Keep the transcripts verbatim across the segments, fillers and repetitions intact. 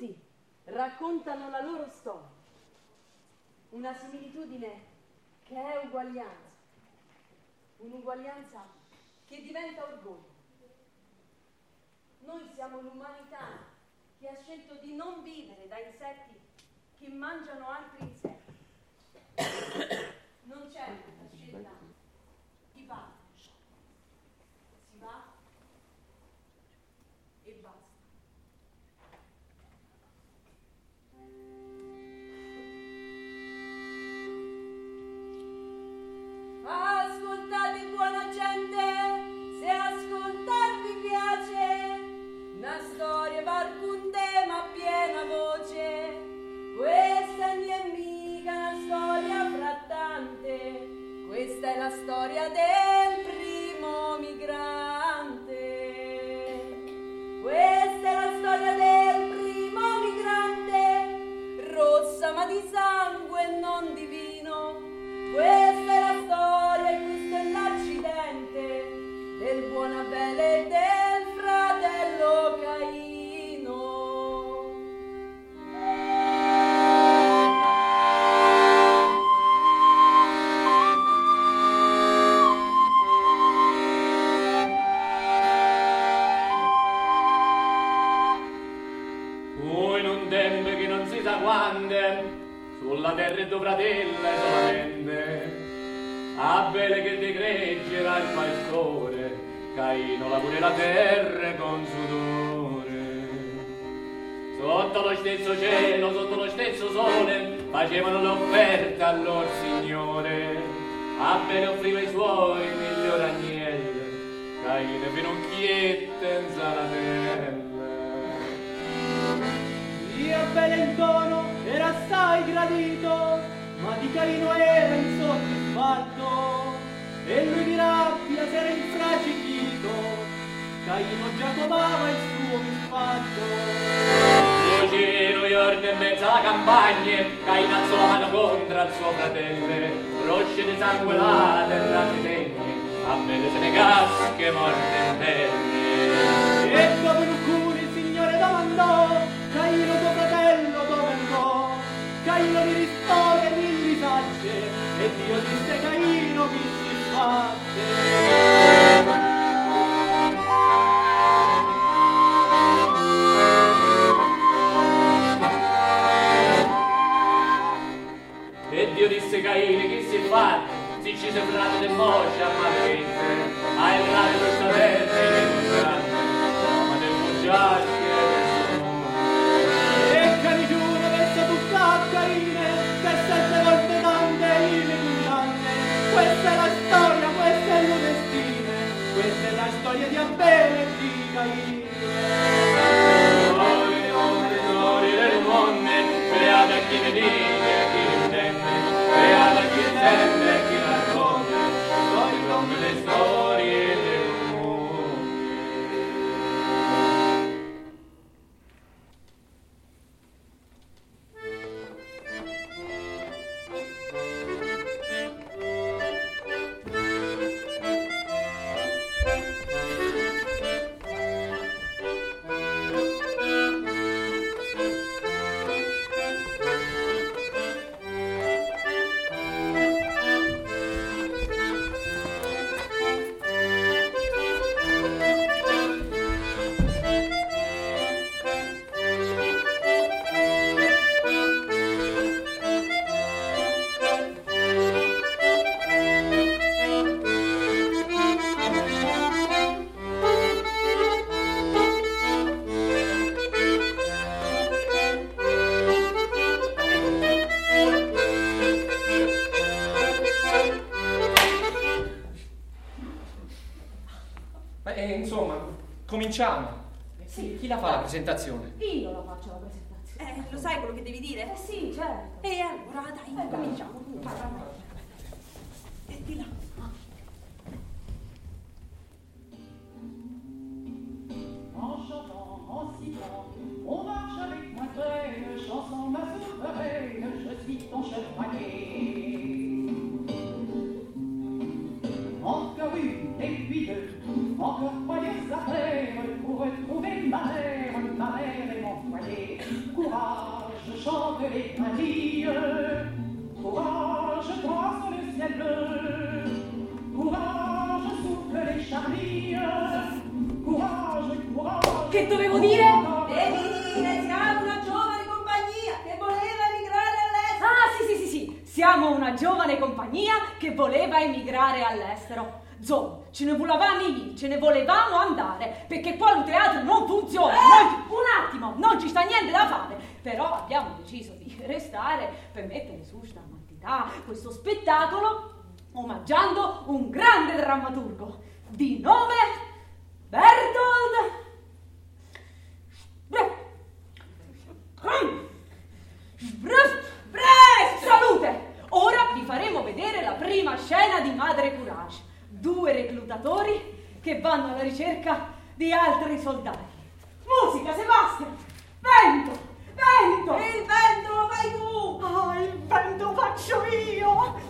tutti raccontano la loro storia, una similitudine che è uguaglianza, un'uguaglianza che diventa orgoglio. Noi siamo l'umanità che ha scelto di non vivere da insetti che mangiano altri insetti. Non c'è una scelta di parte, si va e basta. Ascoltate buona gente, se ascoltarvi piace, una storia varca un tema a piena voce, questa non è mica una storia frattante, questa è la storia del primo migrante, questa è la storia del primo migrante, rossa ma di sangue e non di vino. Questa è la storia e questo è l'accidente del buon Abele e del fratello Caino. Voi non tempe che non si sa quando sulla terra e due fratelle solamente, Abele che decreggerà il pastore, Caino lavora la terra con sudore. Sotto lo stesso cielo, sotto lo stesso sole, facevano l'offerta al loro Signore. Abele offriva i suoi migliori agnelli, Caino finocchiette in salatelle. Di Abele in tono era assai gradito, ma di Caino era insoddisfatto, e lui di rabbia s'era infracichito, Caino già covava il suo misfatto. Fuggino giorno e mezzo alla campagna, Caino alzò la mano contro il suo fratello, rosce di sangue la terra si tegne, Abele se ne casche morte in terra. E come un culo il Signore domandò, Caino tuo fratello dove andò? Caino gli rispose mille sagge, e Dio disse Caino chi si fatte. E Dio disse Caino chi si fatte, si ci sembrate del moscia a malvete, hai il radio questa terra e che non grande, ma del mosciaschi E Canigiuro verso tutta a Caine, che sette volte tante ime condanne. Questa è la storia, questa è l'udestine, questa è la storia di Abele e di Caino. Gloria, gloria, gloria del mondo, beata chi ne dice e chi intende, beata chi intende e chi racconta, storie come le storie del mondo. Beh, insomma, cominciamo. Sì. Chi la fa la presentazione? Io la faccio la presentazione. Eh, lo sai quello che devi dire? Eh sì, certo. E allora, dai, Eh, cominciamo. vai, vai, vai. E di là. En chantant, en sifflant, on marche avec moi traîne, chanson ma souveraine, je suis ton chevalier. Encore une et puis deux, encore joyeuse affaire pour retrouver ma mère, ma mère et mon foyer. chante les patilles. Courage, trace le ciel bleu. Courage, souffle les charmilles. Courage, courage. Che dovevo dire? Devi dire, siamo una giovane compagnia che voleva emigrare all'estero. Ah, sì, sì, sì, sì. Siamo una giovane compagnia che voleva emigrare all'estero. Zoe, ce ne volevamo lì, ce ne volevamo andare, perché qua il teatro non funziona. Eh! Noi, un attimo, non ci sta niente da fare. Però abbiamo deciso di restare per mettere su stamattina questo spettacolo omaggiando un grande drammaturgo di nome Bertold Brecht. Brecht! Salute! Ora vi faremo vedere la prima scena di Madre Courage. Due reclutatori che vanno alla ricerca di altri soldati. Musica, Sebastian! Vento! Vento! Il vento lo fai tu! Ah, il vento faccio io!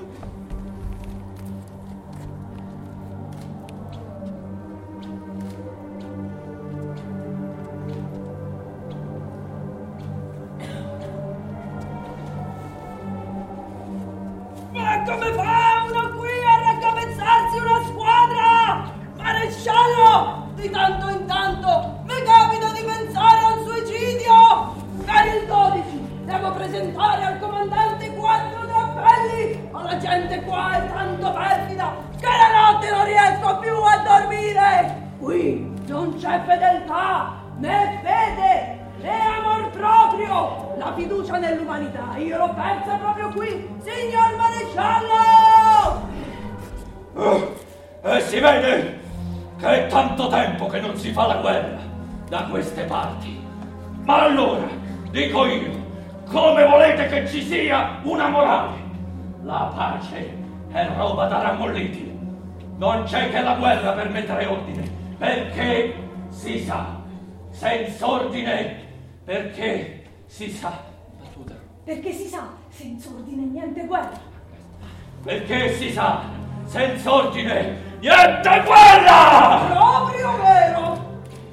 Ma come fa uno qui a raccapezzarsi una squadra? Maresciallo! Di tanto in tanto mi capita di pensare al suicidio! Per il dodici devo presentare al comandante quattro drappelli! Ma la gente qua è tanto perfida che la notte non riesco più a dormire! Qui non c'è fedeltà, né fede, né amor proprio! La fiducia nell'umanità io l'ho persa proprio qui, signor maresciallo! Oh, e si vede che è tanto tempo che non si fa la guerra da queste parti. Ma allora, dico io, come volete che ci sia una morale? La pace è roba da rammolliti. Non c'è che la guerra per mettere ordine, perché si sa, senza ordine, perché si sa. Battuta. Perché si sa, senza ordine niente guerra. Perché si sa, senza ordine niente guerra! Proprio vero!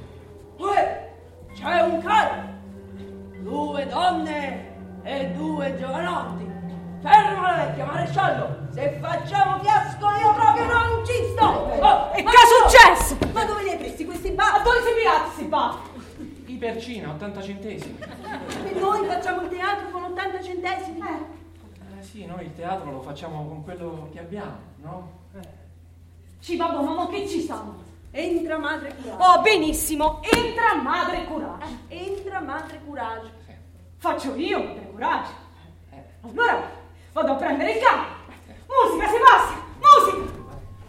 Uè, c'è un carro, due donne e due giovanotti. Ferma la vecchia, maresciallo! Se facciamo fiasco io proprio non ci sto! Oh, E ma che è no! successo? Ma dove li hai presi questi A baffi? dove si pirati si fa? I percina, ottanta centesimi. E noi facciamo il teatro con ottanta centesimi? Eh sì, noi il teatro lo facciamo con quello che abbiamo, no? Eh. Ci babbo, mamma, che ci siamo? Entra Madre Courage. Oh, benissimo, entra Madre Courage. Entra Madre Courage. Faccio io Madre Courage. Eh. Allora, vado a prendere il campo. Musica, Sebastian, musica!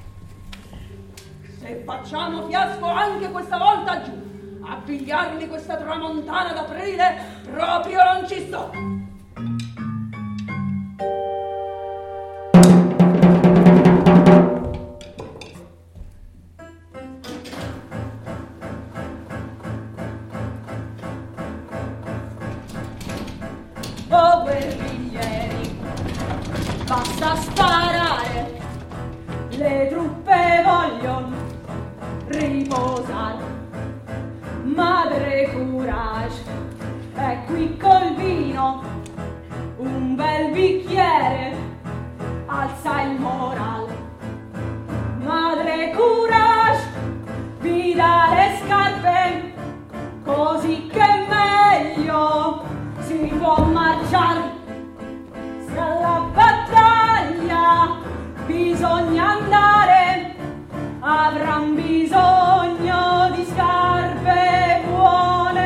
Se facciamo fiasco anche questa volta giù, a pigliarmi questa tramontana d'aprile, proprio non ci sto! Oh, guerriglieri, basta sparare. Le truppe vogliono riposare. Madre Courage è qui col vino, un bel bicchiere alza il morale. Madre Courage vi dà le scarpe, così che meglio si può marciare. Se alla battaglia bisogna andare, avran bisogno di scarpe buone.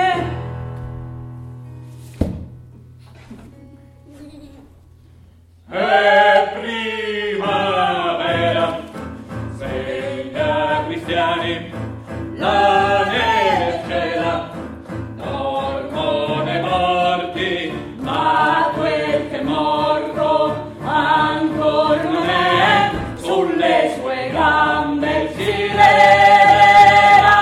È primavera, segna cristiani, la neve cela, dormono i morti, ma quel che è morto ancor non è, sulle sue gambe si leverà.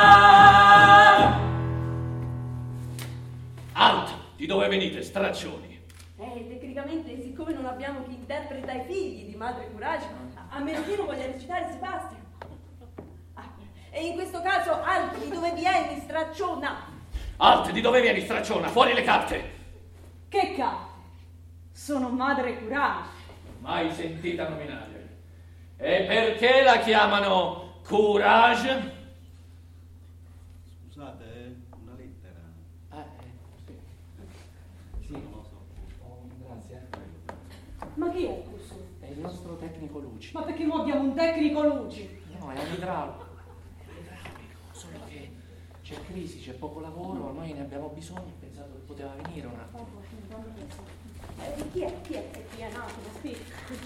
Alto! Di dove venite, straccioni? Eh, tecnicamente, siccome non abbiamo chi interpreta i figli di Madre Courage, a, a meno che non voglia recitare Sebastian. Ah, e in questo caso, Alto, di dove vieni, stracciona? Alt, di dove vieni, stracciona? Fuori le carte! Che cazzo? Sono Madre Courage. Mai sentita nominare. E perché la chiamano Courage? Scusate, eh, una lettera. Ah, eh, sì. Sì, Non lo so. oh, grazie. Ma chi è questo? È il nostro tecnico luci. Ma perché noi abbiamo un tecnico luci? No, è un idraulico. È un idraulico, solo che c'è crisi, c'è poco lavoro, noi ne abbiamo bisogno, ho pensato che poteva venire una... Eh, chi è? Chi è? Chi è nato? Spiega.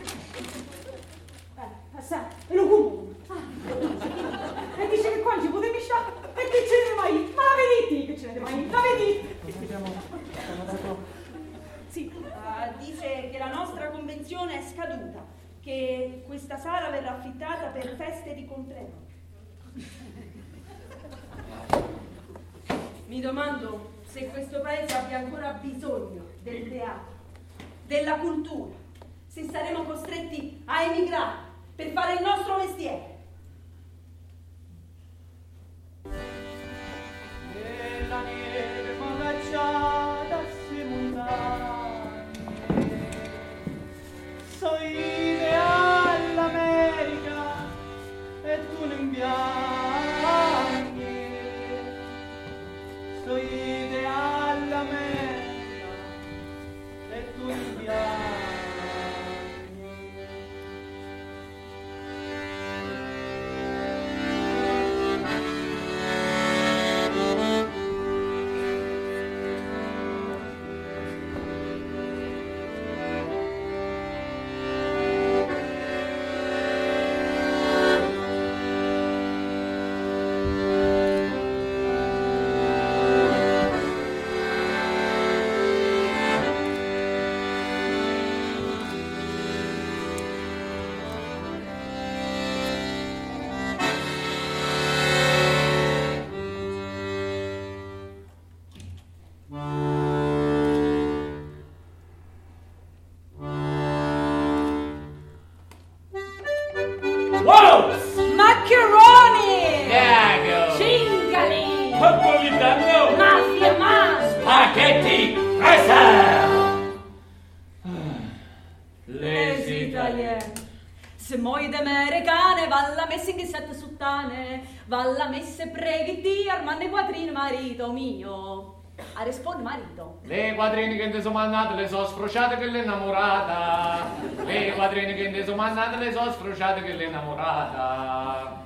Eh, sa, è lo comune. Ah, e dice che qua non ci potete stare, e che ce ne mai? Ma la vedete che ce ne mai? La vedete? Non abbiamo... abbiamo dato... Sì. Ah, dice che la nostra convenzione è scaduta, che questa sala verrà affittata per feste di compleanno. Mi domando se questo paese abbia ancora bisogno del teatro, della cultura, se saremo costretti a emigrare per fare il nostro mestiere. E la neve magacciata si montagne, so idea all'America e tu ne impiangi, so idea all'America e tu ne impiangi. Wow! Maccheroni! Gago! Cingali! Napolitano! Mafia mas! Spaghetti! Presa! Les italiane. Se moide americane, valla messa in sette suttane, valla messe preghi di armande quattrini marito mio. A risponde marito. Le quadrine che ne sono mandate le so sfrociate che l'è innamorata. Le quadrine che ne sono mandate le so sfrociate che l'è innamorata.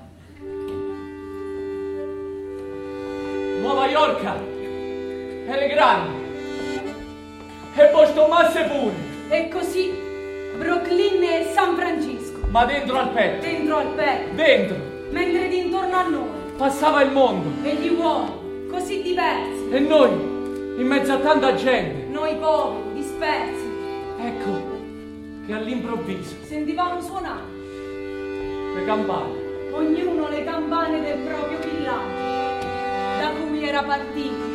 Nuova York è grande e Boston Masse pure, E così Brooklyn e San Francisco, ma dentro al petto, dentro al petto, dentro mentre di intorno a noi, passava il mondo e gli uomini, così diversi, e noi in mezzo a tanta gente, noi poveri, dispersi, ecco che all'improvviso sentivamo suonare, le campane, ognuno le campane del proprio villaggio, da cui era partito.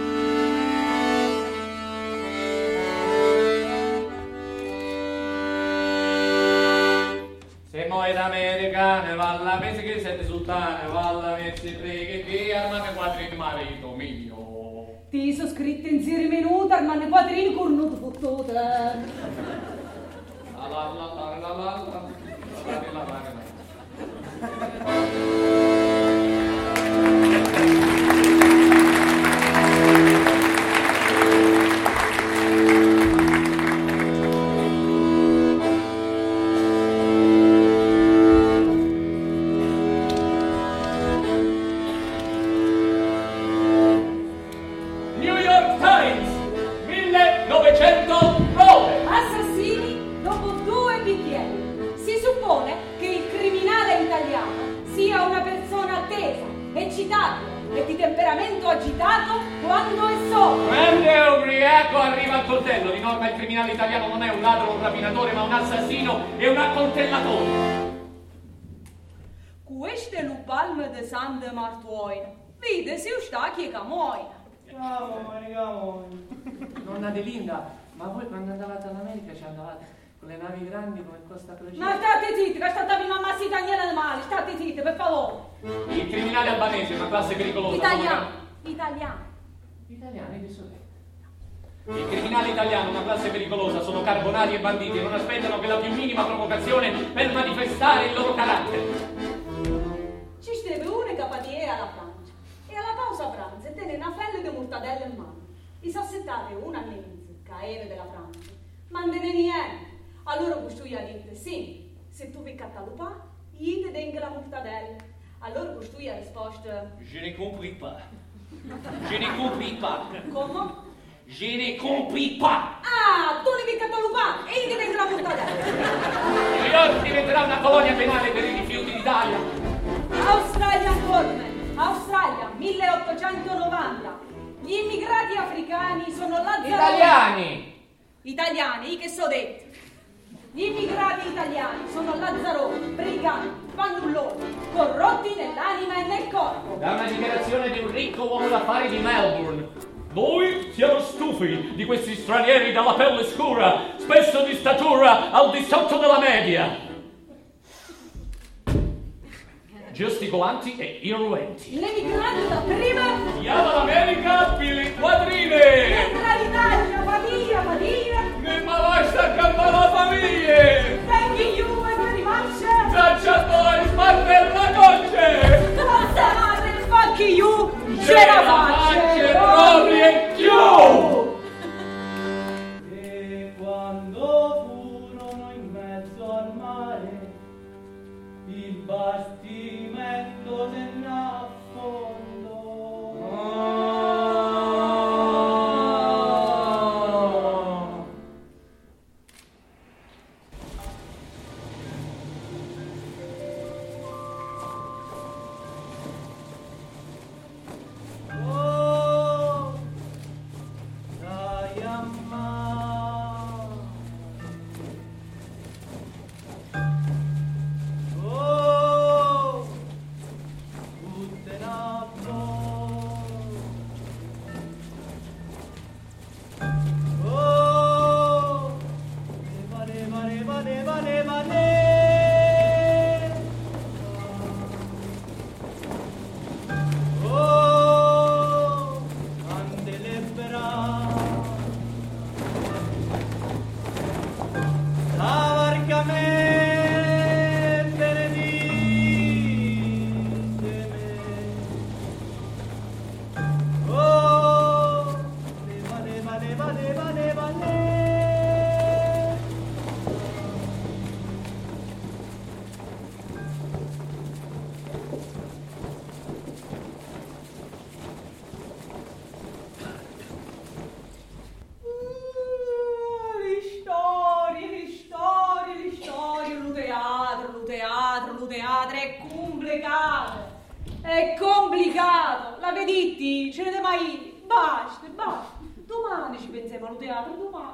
se muoio d'americane, valla mesi che siete sultane, valla mesi preghi di armane quattrini marito mio. Ti sono scritte in ziri minuti, armane quattrini cornuto fottute. La la la la la la la la la la. Assassini dopo due bicchieri. Si suppone che il criminale italiano sia una persona attesa, eccitata e di temperamento agitato quando è sobrio. Quando è ubriaco arriva al coltello. Di norma il criminale italiano non è un ladro, un rapinatore, ma un assassino e un accoltellatore. Questo è il palmo di San Martuoin. Vede se sta chi è camoina. Ciao, Maricamo. Nonna Adelinda, ma voi quando andavate all'America ci andavate con le navi grandi come Costa Crociere? Ma state zitti, che sta stata mamma si tagliela al male, state zitti, per favore. Il criminale albanese è una classe pericolosa. Italiano, italiano. Italiani di sorella. I criminali italiani, una classe pericolosa, sono carbonari e banditi e non aspettano che la più minima provocazione per manifestare il loro carattere. Ci steve una capatiera alla Francia e alla pausa pranzo e tenne una fella di mortadella in mano. I sassettate una a mezzo, caere della Francia, ma non ne niente. Allora costui ha detto, sì, se tu vi catalupà, io ti dengo la mortadella. Allora costui ha risposto, Je ne compris pas. Je ne compris pas. come? Je ne compris pas. Ah, tu ne vi catalupà e io ti dengo la mortadella. New York diventerà una colonia penale per i rifiuti d'Italia. Australia Government, Australia, milleottocentonovanta. Gli immigrati africani sono Lazzaroni. Italiani! Italiani, che so detto. Gli immigrati italiani sono Lazzaroni, briganti, fannulloni, corrotti nell'anima e nel corpo. Da una dichiarazione di un ricco uomo d'affari di Melbourne. Noi siamo stufi di questi stranieri dalla pelle scura, spesso di statura al di sotto della media. Gesticolanti e irruenti. L'emigrato da prima Chiama l'America Billy Quadrine! entra l'Italia, famiglia, famiglia. Ne ma basta campare la famiglia! Thank you very much. Cacciatori, sparper la gocce! Cosa madre, fuck you. Ce la faccia proprio e chiù! E quando furono in mezzo al mare, il bastimento se ne affondò. Oh, dai amma. Oh, tutte nappo. Oh, leva, leva, leva, leva, leva, leva. Oh, ande lebbera. La barca me benediceme. Oh, leva, leva, leva, leva, leva, leva. Le storie, le storie, le storie, lo teatro, lo teatro, lo teatro, è complicato, è complicato, la veditti, ce ne deve mai, basta, basta, domani ci pensiamo allo teatro, domani.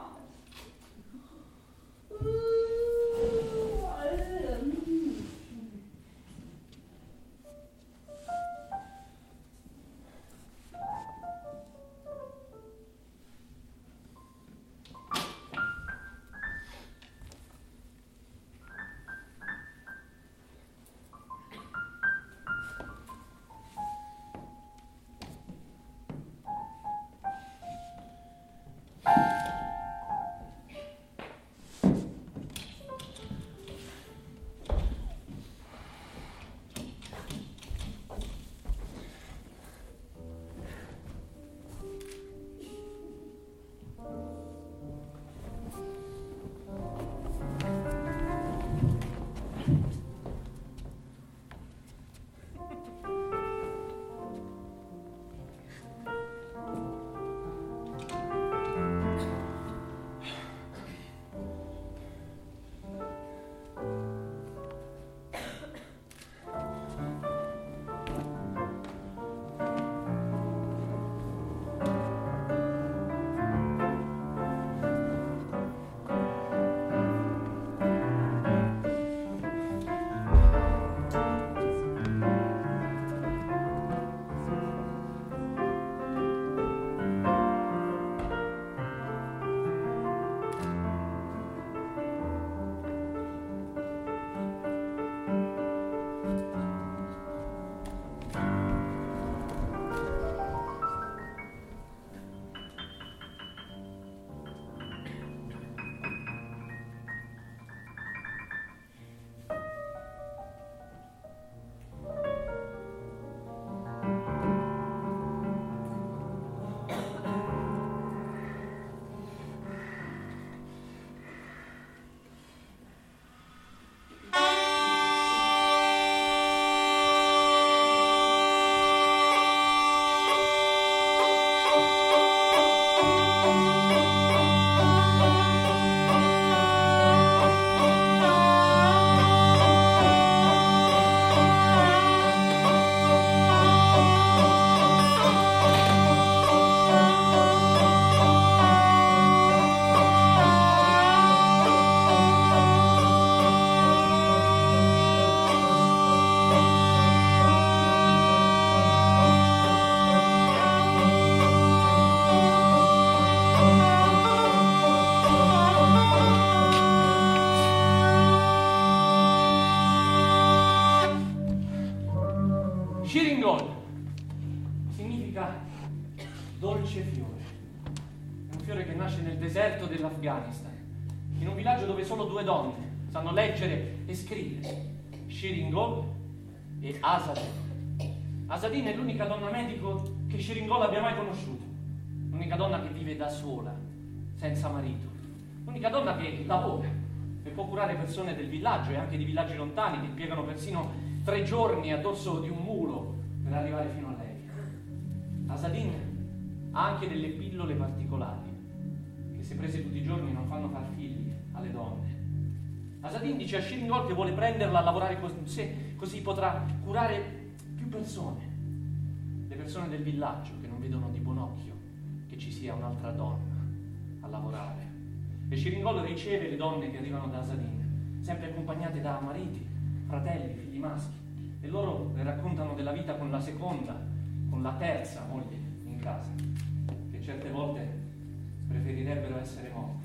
storia che nasce nel deserto dell'Afghanistan, in un villaggio dove solo due donne sanno leggere e scrivere, Shirin-Gol e Asadin. Asadin è l'unica donna medico che Shirin-Gol abbia mai conosciuto, l'unica donna che vive da sola, senza marito, l'unica donna che lavora e può curare persone del villaggio e anche di villaggi lontani che impiegano persino tre giorni a dorso di un mulo per arrivare fino a lei. Asadin ha anche delle pillole particolari che, se prese tutti i giorni, non fanno far figli alle donne. Asadin dice a Shirin-Gol che vuole prenderla a lavorare con sé, così potrà curare più persone, le persone del villaggio che non vedono di buon occhio che ci sia un'altra donna a lavorare. E Shirin-Gol riceve le donne che arrivano da Asadin, sempre accompagnate da mariti, fratelli, figli maschi, e loro le raccontano della vita con la seconda, con la terza moglie in casa, che certe volte preferirebbero essere morte.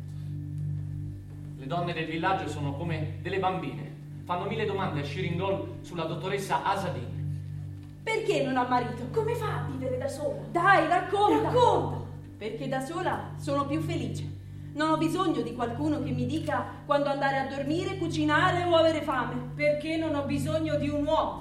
Le donne del villaggio sono come delle bambine, fanno mille domande a Shirin-Gol sulla dottoressa Asadin. Perché non ha marito? Come fa a vivere da sola? Dai, racconta! Racconta! Perché da sola sono più felice. Non ho bisogno di qualcuno che mi dica quando andare a dormire, cucinare o avere fame. Perché non ho bisogno di un uomo.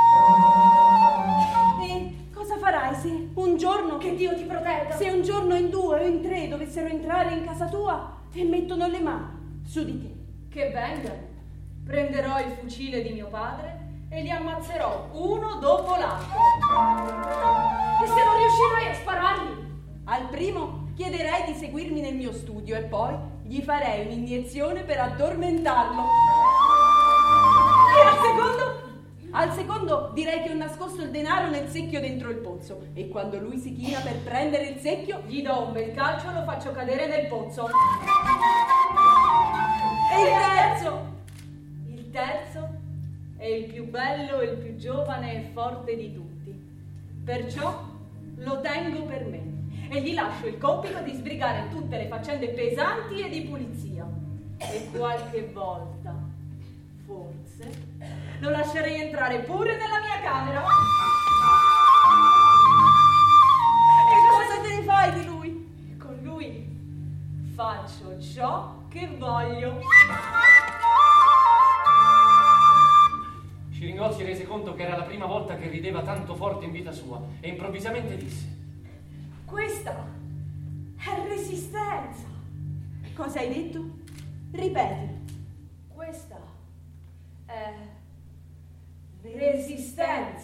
E cosa farai se un giorno... Che Dio ti protegga! Se un giorno in due o in tre dovessero entrare in casa tua e mettono le mani su di te? Che vengano. Prenderò il fucile di mio padre e li ammazzerò uno dopo l'altro. E se non riuscirai a spararli? Al primo chiederei di seguirmi nel mio studio e poi gli farei un'iniezione per addormentarlo. E al secondo? Al secondo direi che ho nascosto il denaro nel secchio dentro il pozzo e quando lui si china per prendere il secchio gli do un bel calcio e lo faccio cadere nel pozzo. E il terzo? Il terzo è il più bello, il più giovane e forte di tutti. Perciò lo tengo per me e gli lascio il compito di sbrigare tutte le faccende pesanti e di pulizia. E qualche volta, forse, lo lascerei entrare pure nella mia camera. E cosa te ne fai di lui? Con lui faccio ciò che voglio. Shirin-Gol si rese conto che era la prima volta che rideva tanto forte in vita sua e improvvisamente disse: questa è resistenza. Cosa hai detto? Ripeti. Questa è resistenza.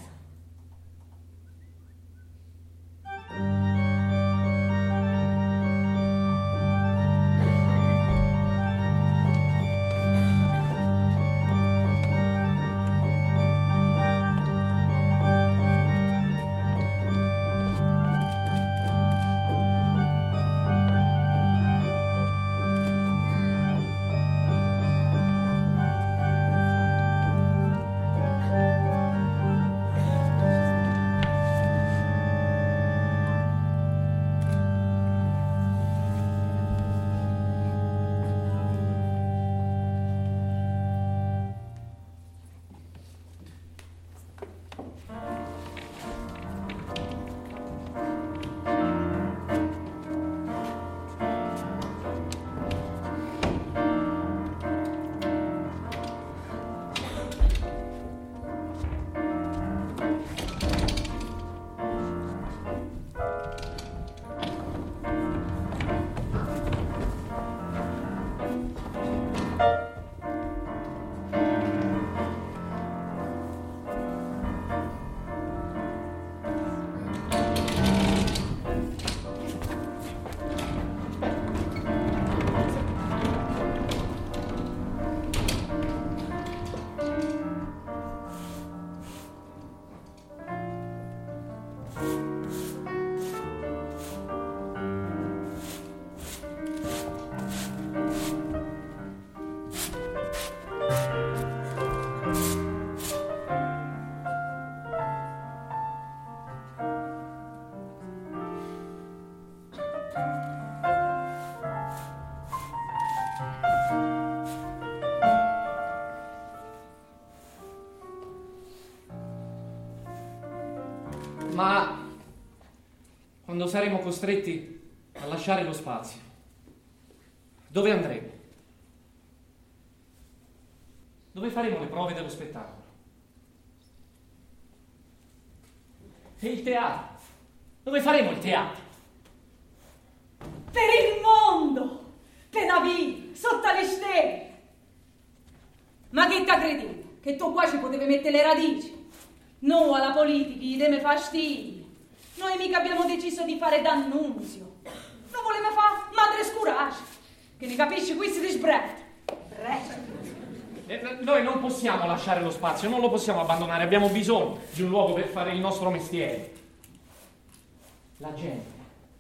Ma quando saremo costretti a lasciare lo spazio. Dove andremo? Dove faremo le prove dello spettacolo? E il teatro? Dove faremo il teatro? Per il mondo! Per la vita! Sotto le stelle! Ma che t'ha creduto? Che tu qua ci potevi mettere le radici? No alla politica, gli demme fastidi. Noi mica abbiamo deciso di fare d'annunzio. Lo voleva fare madre scurace. Che ne capisci? Qui si disbretta. Eh, noi non possiamo lasciare lo spazio, non lo possiamo abbandonare, abbiamo bisogno di un luogo per fare il nostro mestiere. La gente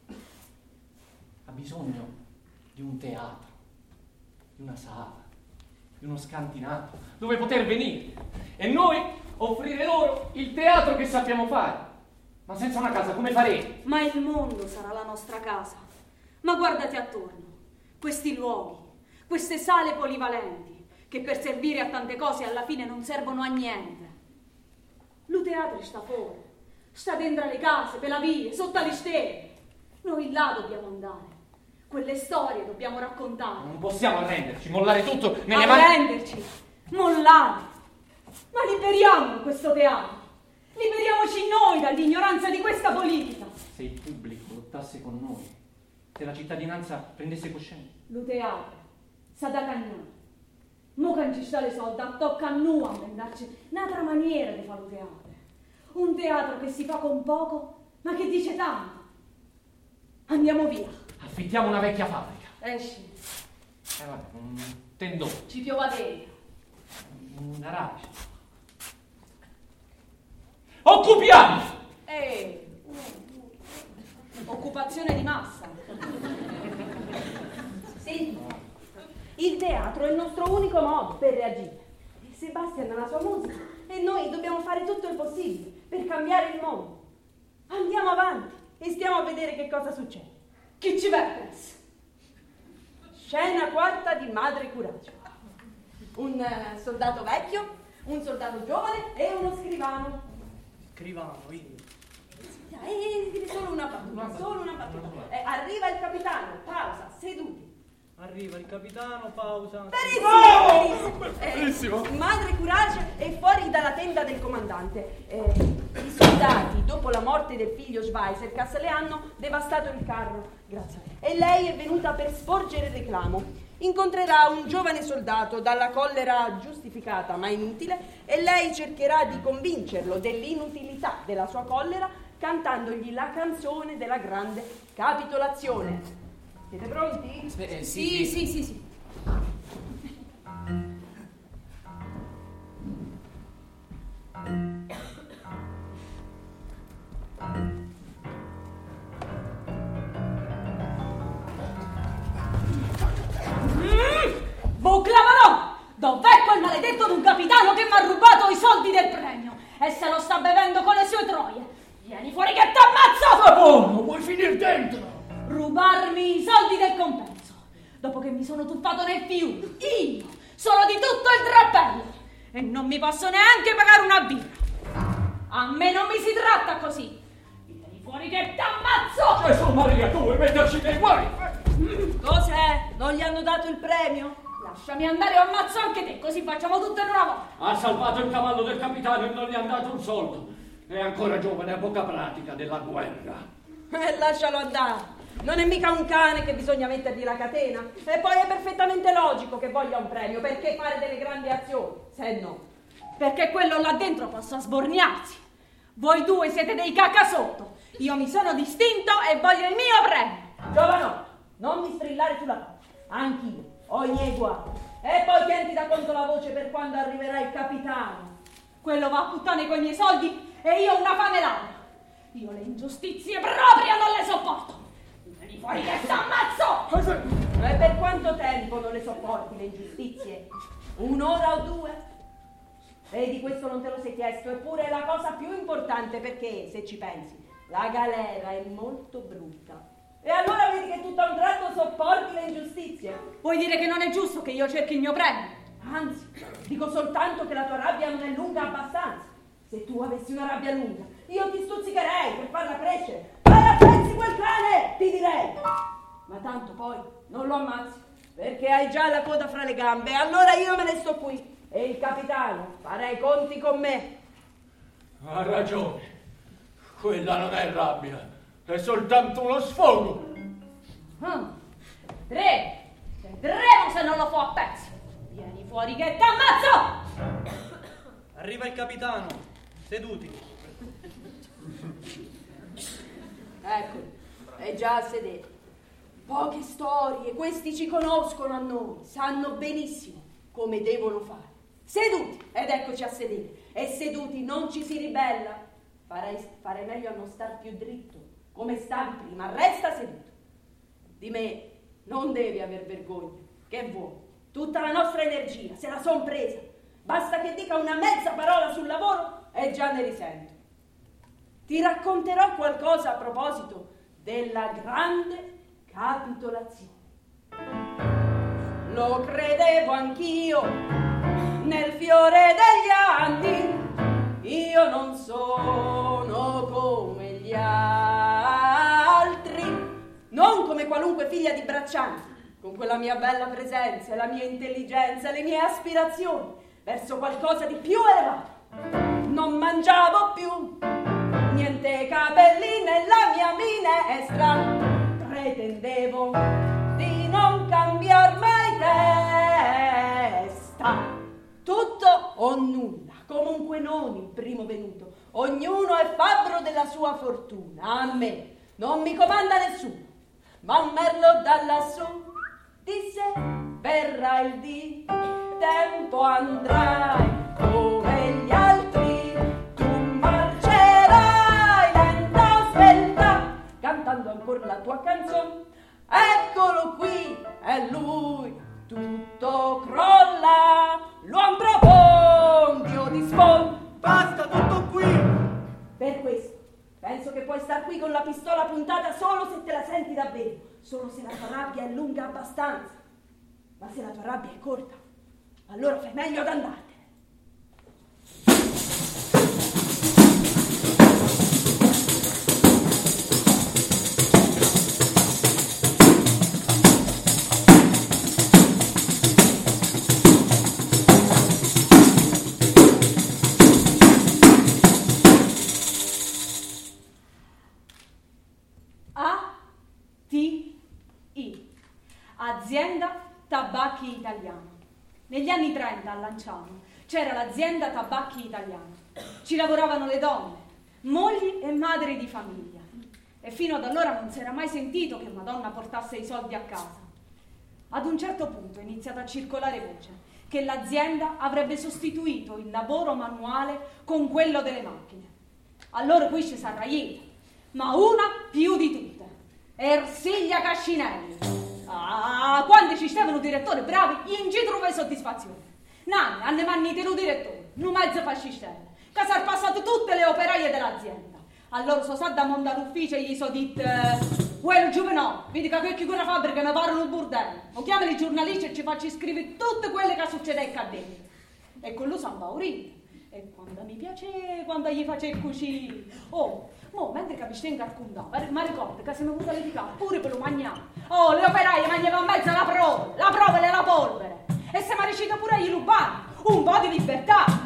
ha bisogno di un teatro, di una sala, di uno scantinato, dove poter venire e noi offrire loro il teatro che sappiamo fare. Ma senza una casa come faremo? Ma il mondo sarà la nostra casa. Ma guardati attorno, questi luoghi, queste sale polivalenti, che per servire a tante cose alla fine non servono a niente. Lo teatro sta fuori, sta dentro le case, per la via, sotto le stelle. Noi là dobbiamo andare. Quelle storie dobbiamo raccontare. Non possiamo arrenderci, mollare tutto nelle mani. Arrenderci, mollare. Ma liberiamo questo teatro. Liberiamoci noi dall'ignoranza di questa politica. Se il pubblico lottasse con noi, se la cittadinanza prendesse coscienza. Lo teatro sa da cagnare. Mo che non ci sta le soldi, tocca a noi a inventarci un'altra maniera di fare lo teatro. Un teatro che si fa con poco, ma che dice tanto. Andiamo via. Affittiamo una vecchia fabbrica. Esci. Eh vabbè, un tendone. Ci piova dentro. Un garage. Occupiamo! Eh, occupazione di massa. Sì, il teatro è il nostro unico modo per reagire. Sebastian ha la sua musica e noi dobbiamo fare tutto il possibile per cambiare il mondo. Andiamo avanti e stiamo a vedere che cosa succede. Chi ci vede? Scena quarta di Madre Curaggio. Un uh, soldato vecchio, un soldato giovane e uno scrivano. Scrivano, io. Eh, solo una battuta, solo una battuta. Eh, arriva il capitano, pausa, seduti. Arriva il capitano, pausa. Benissimo! Oh, bellissimo! Eh, Madre Curaggio è fuori dalla tenda del comandante. Eh, I soldati, dopo la morte del figlio Schweizerkas, le hanno devastato il carro. Grazie. E lei è venuta per sporgere reclamo. Incontrerà un giovane soldato dalla collera giustificata ma inutile e lei cercherà di convincerlo dell'inutilità della sua collera cantandogli la canzone della grande capitolazione. Siete pronti? Eh, sì, sì, sì, sì, sì. Voclavarò! Dov'è quel maledetto d'un capitano che mi ha rubato i soldi del premio? E se lo sta bevendo con le sue troie? Vieni fuori che t'ammazzo! Oh, non vuoi finire dentro? Rubarmi i soldi del compenso, dopo che mi sono tuffato nel fiume, io, solo di tutto il drappello, e non mi posso neanche pagare una birra. A me non mi si tratta così. Vieni fuori che t'ammazzo! Gesù Maria, tu vuoi metterci nei guai? Mm, cos'è? Non gli hanno dato il premio? Lasciami andare o ammazzo anche te, così facciamo tutto in una volta. Ha salvato il cavallo del capitano e non gli hanno dato un soldo. È ancora giovane, ha poca pratica della guerra. Eh, lascialo andare. Non è mica un cane che bisogna mettergli la catena. E poi è perfettamente logico che voglia un premio, perché fare delle grandi azioni, se no. Perché quello là dentro possa sborniarsi. Voi due siete dei cacasotto. Io mi sono distinto e voglio il mio premio. Giovano, non mi strillare sulla faccia. Anch'io ho i miei guai. E poi tienti da conto la voce per quando arriverà il capitano. Quello va a puttane coi miei soldi e io una fame laurea. Io le ingiustizie proprio non le sopporto. Vieni fuori che t'ammazzo! E per quanto tempo non le sopporti le ingiustizie? Un'ora o due? Vedi, questo non te lo sei chiesto, eppure è la cosa più importante perché, se ci pensi, la galera è molto brutta. E allora vedi che tutto a un tratto sopporti le ingiustizie? Vuoi dire che non è giusto che io cerchi il mio premio? Anzi, dico soltanto che la tua rabbia non è lunga abbastanza. Se tu avessi una rabbia lunga, io ti stuzzicherei per farla crescere. Vai a pezzi quel cane, ti direi! Ma tanto poi non lo ammazzi, perché hai già la coda fra le gambe. Allora io me ne sto qui e il capitano farà i conti con me. Ha ragione, quella non è rabbia, è soltanto uno sfogo. Ah, tre, vedremo se non lo fa a pezzi. Vieni fuori che t'ammazzo! Arriva il capitano, seduti. Eccolo, è già a sedere. Poche storie, questi ci conoscono a noi, sanno benissimo come devono fare. Seduti, ed eccoci a sedere. E seduti non ci si ribella. Farei, farei meglio a non star più dritto, come stavi prima. Resta seduto. Di me non devi aver vergogna. Che vuoi? Tutta la nostra energia se la son presa. Basta che dica una mezza parola sul lavoro e già ne risento. Ti racconterò qualcosa a proposito della grande capitolazione. Lo credevo anch'io nel fiore degli anni. Io non sono come gli altri, non come qualunque figlia di Bracciani, con quella mia bella presenza, la mia intelligenza, le mie aspirazioni verso qualcosa di più elevato. Non mangiavo più niente capelli nella mia minestra. Pretendevo di non cambiar mai testa. Tutto o nulla, comunque non il primo venuto. Ognuno è fabbro della sua fortuna. A me non mi comanda nessuno, ma un merlo da lassù disse: verrà il dì, tempo andrai come gli altri, tu marcerai lenta svelta, cantando ancora la tua canzone. Eccolo qui, è lui, tutto crolla, l'uom profondi o dispon. Basta, tutto qui! Per questo penso che puoi star qui con la pistola puntata solo se te la senti davvero, solo se la tua rabbia è lunga abbastanza. Ma se la tua rabbia è corta, allora fai meglio ad andartene. A T I Azienda Tabacchi Italiana. Negli anni trenta a Lanciano c'era l'azienda Tabacchi Italiana. Ci lavoravano le donne, mogli e madri di famiglia. E fino ad allora non si era mai sentito che una donna portasse i soldi a casa. Ad un certo punto è iniziata a circolare voce che l'azienda avrebbe sostituito il lavoro manuale con quello delle macchine. Allora qui ci sarà io, ma una più di tutte, Ersilia Cascinelli. Ah, quando ci stavano direttori bravi, in ci trova soddisfazione. Nanni, hanno manniti lo direttore, un mezzo fascistelle, che si è passato tutte le operaie dell'azienda. Allora so sa da monda all'ufficio e gli so dit, uè, Giuvenò, vedi che qui quella fabbrica ne parlano un bordello. O chiamali i giornalisti e ci faccio scrivere tutte quelle che succede qua dentro. E con lui s'ha impaurito. E quando mi piace, quando gli facevo così. Oh, mo, mentre che mi stengo a raccontare, ma ricordo che se mi vuole litigare pure per lo mangiare. Oh, le operaie mangiavano in mezzo alla prova, la prova e la polvere. E se mi riuscito pure agli rubare, un po' di libertà.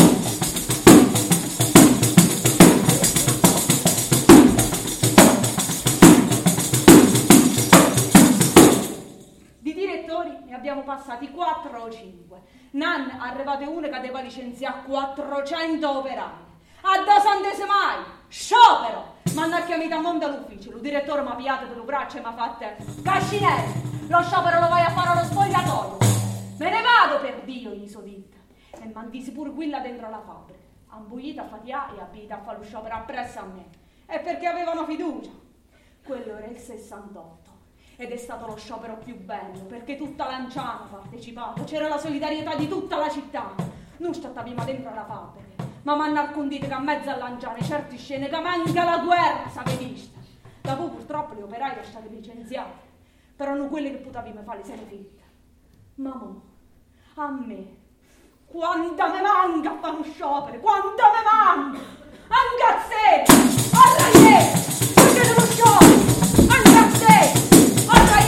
Di direttori ne abbiamo passati quattro o cinque. Nan arrivate uno che deve licenziare quattrocento operai. A da santese mai, sciopero! Mi hanno chiamato a mondo all'ufficio, il direttore mi ha pigliato per le braccia e mi ha fatto: Cascinelli, lo sciopero lo vai a fare allo spogliatoio. Me ne vado per Dio, gli so detto. E mandisi pure quella dentro la fabbrica. Ambuita a fatiare e abita a fare lo sciopero appresso a me. E perché avevano fiducia. Quello era il sessantotto. Ed è stato lo sciopero più bello, perché tutta Lanciano ha partecipato, c'era la solidarietà di tutta la città. Non stavamo dentro la fabbrica, ma mi hanno raccontato che a mezzo a Lanciano certe scene che manca la guerra, s'ave vista. Dopo purtroppo gli operai sono stati licenziati, però non quelli che potevamo fare le sere fitte. Ma mo, a me, quanta me manca a fare uno sciopero, quanta me manca! Anche a sé! A Raier! Perché dello sciopero! Anche a sé! All right.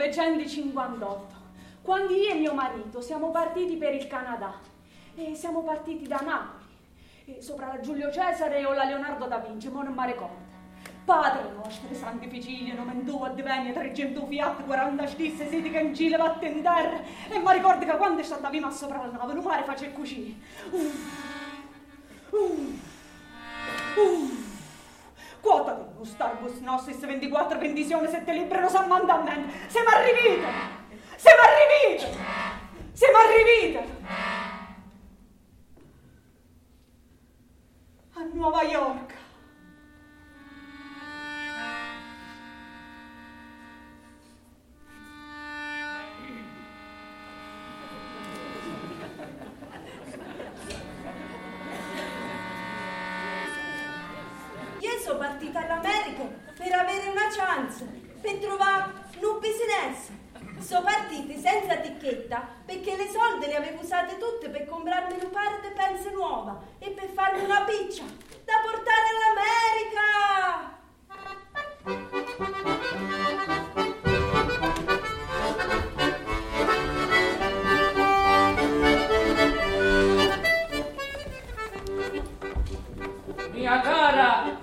millenovecentocinquantotto, quando io e mio marito siamo partiti per il Canada e siamo partiti da Napoli. E sopra la Giulio Cesare o la Leonardo da Vinci, ma non mi ricordo. Padre nostro, santi ficigli, nomen tuo, addivegna, trecento fiat, quaranta stisse, siete che in Cile vatte in terra. E mi ricordo che quando stavamo sopra la nave, il mare faceva così. Uff, uff, uff. Quota di un Starbus nostris ventiquattro vendisione, sette libri, rosamandamento. Siamo arriviti! Siamo arriviti! Siamo arriviti! A Nuova York. Io sono partita all'America per avere una chance, per trovare un business. Sono partita senza ticchetta perché le soldi le avevo usate tutte per comprarmi un paio di pence nuova e per farmi una piccia da portare all'America. Mia cara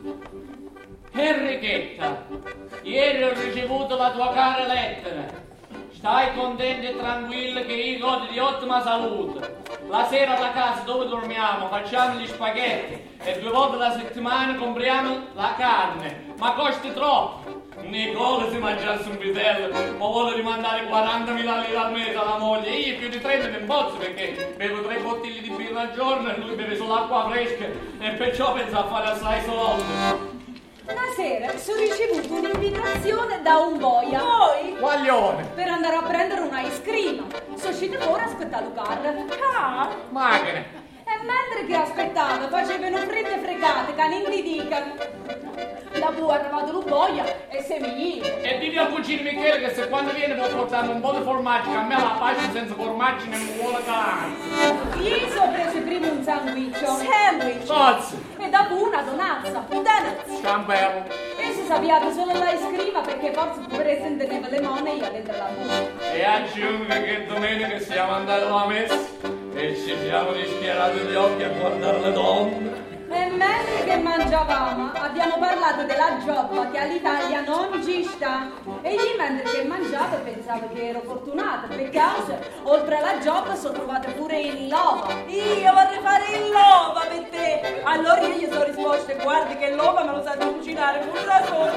Enrichetta, ieri ho ricevuto la tua cara lettera. Stai contento e tranquillo che io godo di ottima salute. La sera alla casa dove dormiamo facciamo gli spaghetti e due volte alla settimana compriamo la carne. Ma costa troppo. Nicola si mangiasse un vitello, ma vuole rimandare quarantamila lire al mese alla moglie. Io più di trenta ne bozzo perché bevo tre bottiglie di birra al giorno e lui beve solo acqua fresca e perciò pensa a fare assai soldi. Una sera sono ricevuto un'invitazione da un boia. Poi? Guaglione! Per andare a prendere una ice cream. Sono uscita fuori a aspettare il carro. Ah, Macchine! E mentre che aspettavo facevano fritte fregate che non ti dica. Da cui è arrivato il boia e se mi gli. E dite al cugino Michele che se quando viene può portare un po' di formaggio, che a me la pace senza formaggio non mi vuole dare. Io sono preso prima un sandwich. sandwich. Cozzo! E dopo una donazza. Donazza. Ciambello! E si sapeva solo la scriva perché forse pure sentiva le monete dentro la bocca. E aggiungo che domenica siamo andati alla messa e ci siamo rischiarati gli occhi a guardare le donne. E mentre che mangiavamo abbiamo parlato della giobba che all'Italia non ci sta. E io mentre che mangiavo pensavo che ero fortunata perché oltre alla giobba sono trovate pure il lova. Io vorrei fare il lova per te. Allora io gli sono risposta, guardi che l'ova me lo sa cucinare pure da sola.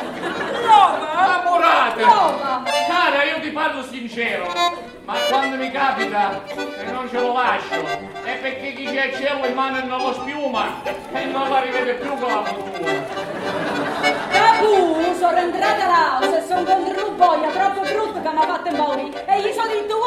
L'ova? Innamorate! Lova! Cara, io ti parlo sincero, ma quando mi capita e non ce lo lascio, è perché chi c'è il cielo in mano non lo spiuma e non la rivede più con la fortuna. Capu, sono entrata là e sono contro un boia troppo brutto che mi ha fatto impaurire e gli sono detto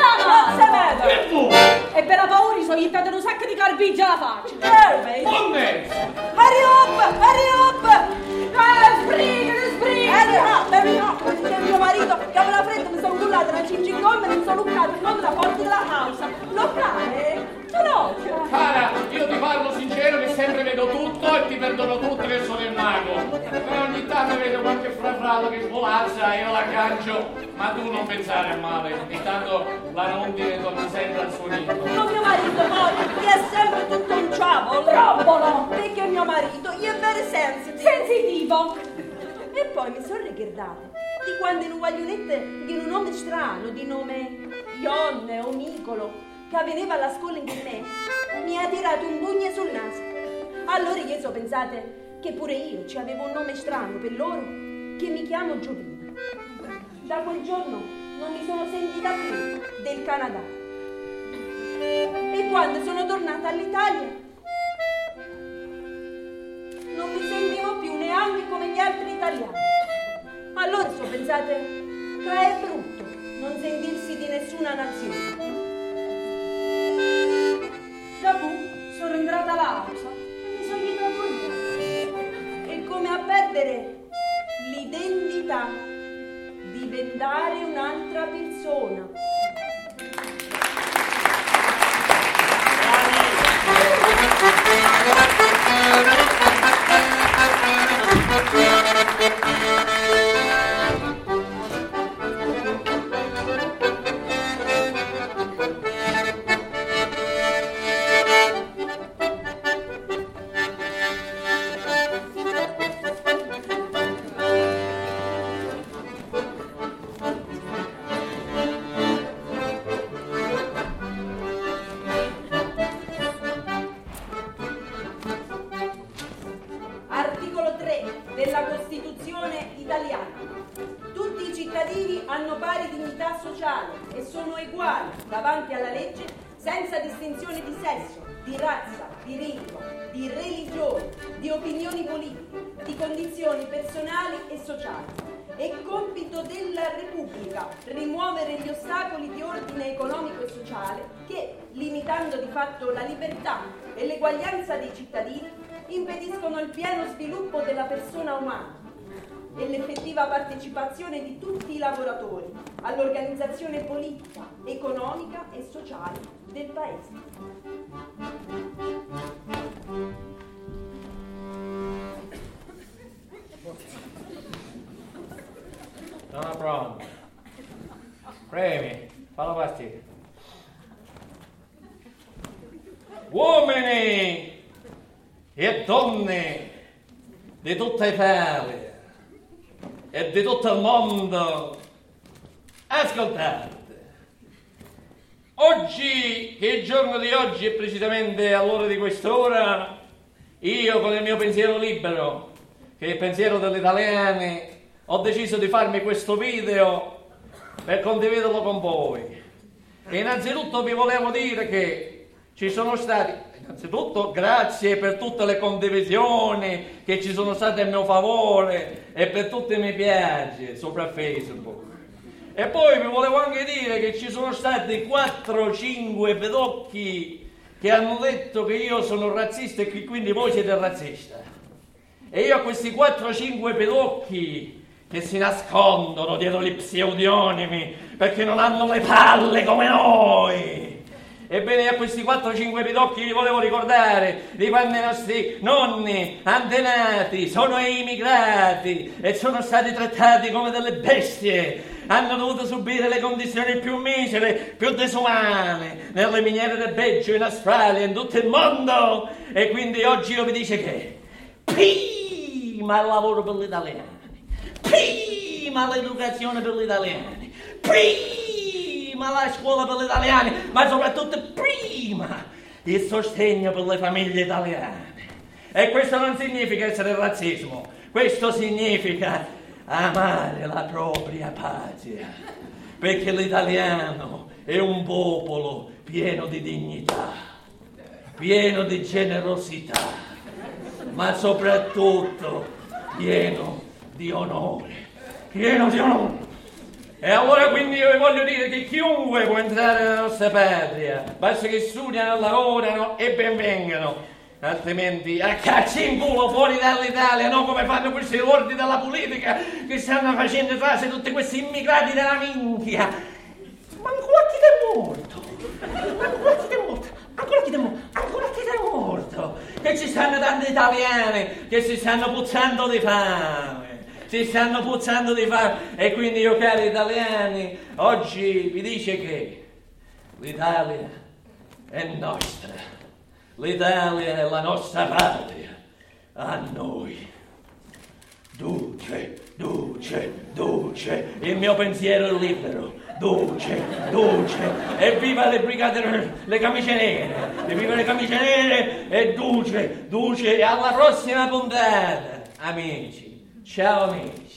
wazzama! E tu? E per la paura gli sono gettato un sacco di carpiggia alla faccia. Perfetto. Onne! Hurry up, hurry up. Eh, sbriga, sbriga! Hurry up, hurry up. Perché mio marito che aveva freddo mi sono cullata una cingigomma e mi sono luccato in la porta della causa. Locale? Tu no? Cara, io ti parlo sincero che sempre vedo tutto e ti perdono tutto che sono il mago. Però ogni tanto vedo qualche frafrallo che svolazza e io la caccio. Ma tu non pensare a male, intanto la rondine torna sempre al suo nido. No, mio marito poi, che è sempre tutto un ciavolo. Troppo! Perché mio marito, io è very sensitive. Sensitivo! E poi mi sono ricordata di quando in un guagliolette di un nome strano, di nome Ionne o Nicolo, che veniva alla scuola in me, mi ha tirato un pugno sul naso. Allora io so, pensate che pure io ci avevo un nome strano per loro, che mi chiamo Giovina. Da quel giorno non mi sono sentita più del Canada. E quando sono tornata all'Italia non mi sentivo più neanche come gli altri italiani. Allora so, pensate che è brutto non sentirsi di nessuna nazione. Dopo sono entrata alla casa e mi sono aiutato io. È come a perdere l'identità, diventare un'altra persona. della Costituzione italiana. Tutti i cittadini hanno pari dignità sociale e sono uguali davanti alla legge senza distinzione di sesso, di razza, di lingua, di religione, di opinioni politiche, di condizioni personali e sociali. È compito della Repubblica rimuovere gli ostacoli di ordine economico e sociale che, limitando di fatto la libertà e l'eguaglianza dei cittadini, impediscono il pieno sviluppo della persona umana e l'effettiva partecipazione di tutti i lavoratori all'organizzazione politica, economica e sociale del Paese. Sono pronto. Premi, fallo partire. Uomini e donne di tutta Italia e di tutto il mondo, ascoltate. Oggi, che il giorno di oggi è precisamente all'ora di quest'ora, io con il mio pensiero libero, che è il pensiero degli italiani, ho deciso di farmi questo video per condividerlo con voi. E innanzitutto vi volevo dire che ci sono stati, innanzitutto grazie per tutte le condivisioni che ci sono state a mio favore e per tutti i mi piace sopra Facebook. E poi vi volevo anche dire che ci sono stati quattro cinque pedocchi che hanno detto che io sono razzista e che quindi voi siete razzista. E io a questi quattro cinque pedocchi che si nascondono dietro gli pseudonimi perché non hanno le palle come noi. Ebbene, a questi quattro cinque pedocchi vi volevo ricordare di quando i nostri nonni antenati sono immigrati e sono stati trattati come delle bestie. Hanno dovuto subire le condizioni più misere, più disumane, nelle miniere del Belgio, in Australia, in tutto il mondo. E quindi oggi io vi dico che prima il lavoro per gli italiani, prima l'educazione per gli italiani, prima la scuola per gli italiani, ma soprattutto prima il sostegno per le famiglie italiane. E questo non significa essere razzismo, questo significa amare la propria patria, perché l'italiano è un popolo pieno di dignità, pieno di generosità, ma soprattutto pieno di onore, pieno di onore. E allora quindi io vi voglio dire che chiunque può entrare nella nostra patria, basta che studiano, lavorano e ben vengano, altrimenti a cacci in culo fuori dall'Italia, no come fanno questi lordi della politica che stanno facendo frase tutti questi immigrati della minchia. Ma ancora chi è morto? Ancora chi è morto? Ancora chi è morto? Ancora chi è morto? Che ci stanno tanti italiani che si stanno puzzando di fame, si stanno puzzando di fame. E quindi io, cari italiani, oggi vi dice che l'Italia è nostra. L'Italia è la nostra patria, a noi. Duce, duce, duce, il mio pensiero è libero. Duce, duce, e viva le brigate, le camicie nere, e viva le camicie nere, e duce, duce, e alla prossima puntata, amici. Ciao amici.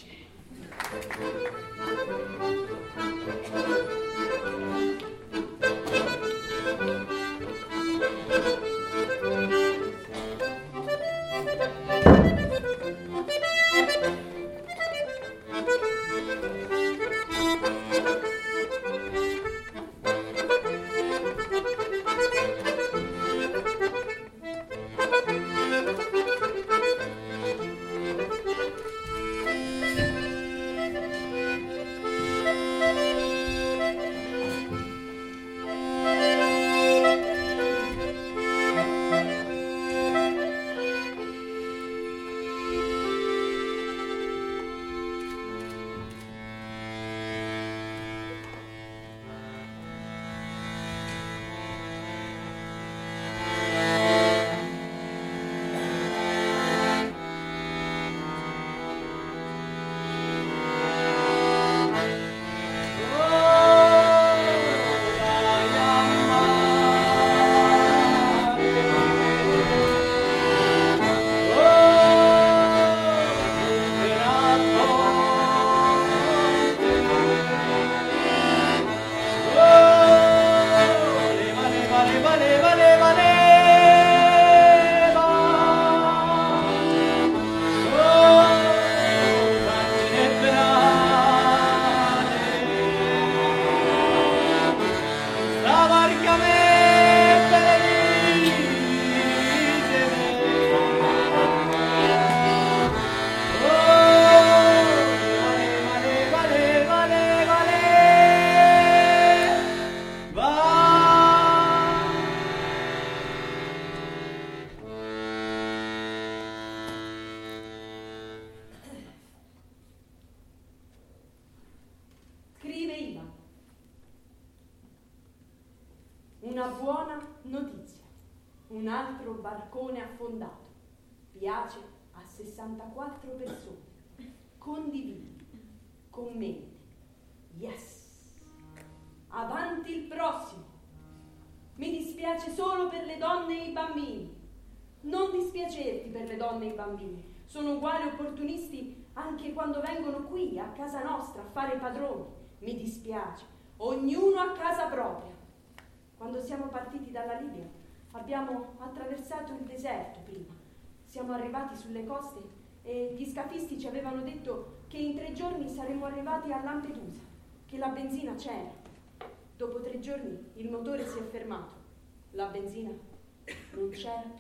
barcone affondato. Piace a sessantaquattro persone. Condividi. Commenti. Yes. Avanti il prossimo. Mi dispiace solo per le donne e i bambini. Non dispiacerti per le donne e i bambini. Sono uguali opportunisti anche quando vengono qui, a casa nostra, a fare i padroni. Mi dispiace. Ognuno a casa propria. Quando siamo partiti dalla Libia, abbiamo attraversato il deserto prima. Siamo arrivati sulle coste e gli scafisti ci avevano detto che in tre giorni saremmo arrivati a Lampedusa, che la benzina c'era. Dopo tre giorni il motore si è fermato. La benzina non c'era più.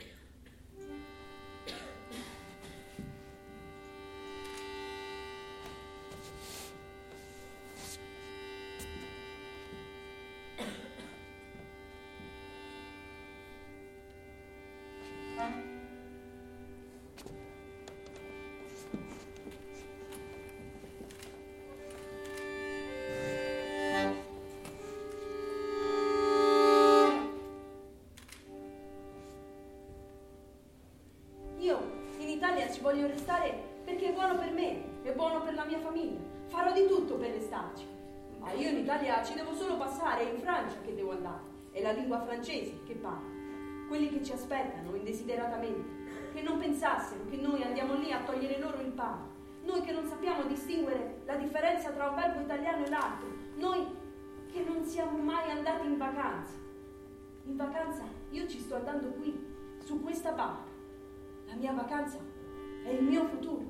Voglio restare perché è buono per me, è buono per la mia famiglia. Farò di tutto per restarci. Ma io in Italia ci devo solo passare, è in Francia che devo andare. È la lingua francese che parlo. Quelli che ci aspettano indesideratamente, che non pensassero che noi andiamo lì a togliere loro il pane. Noi che non sappiamo distinguere la differenza tra un verbo italiano e l'altro. Noi che non siamo mai andati in vacanza. In vacanza io ci sto andando qui, su questa barca. La mia vacanza è il mio futuro.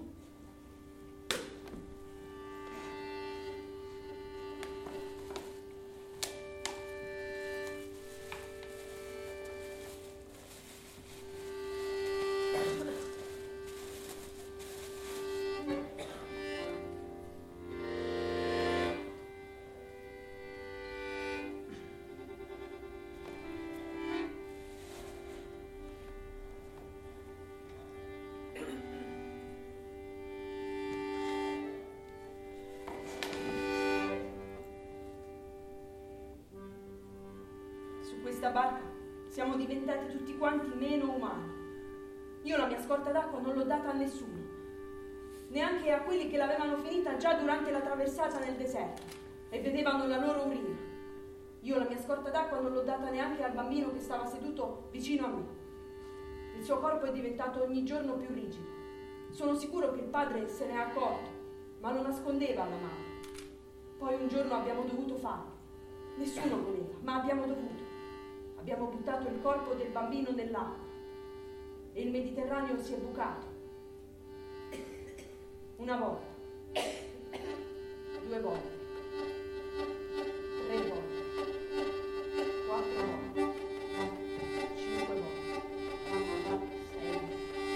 Questa barca siamo diventati tutti quanti meno umani. Io la mia scorta d'acqua non l'ho data a nessuno, neanche a quelli che l'avevano finita già durante la traversata nel deserto e vedevano la loro urina. Io la mia scorta d'acqua non l'ho data neanche al bambino che stava seduto vicino a me. Il suo corpo è diventato ogni giorno più rigido. Sono sicuro che il padre se ne è accorto, ma lo nascondeva alla madre. Poi un giorno abbiamo dovuto farlo. Nessuno voleva, ma abbiamo dovuto. Abbiamo buttato il corpo del bambino nell'acqua e il Mediterraneo si è bucato. Una volta, due volte, tre volte, quattro volte, cinque volte, sei volte.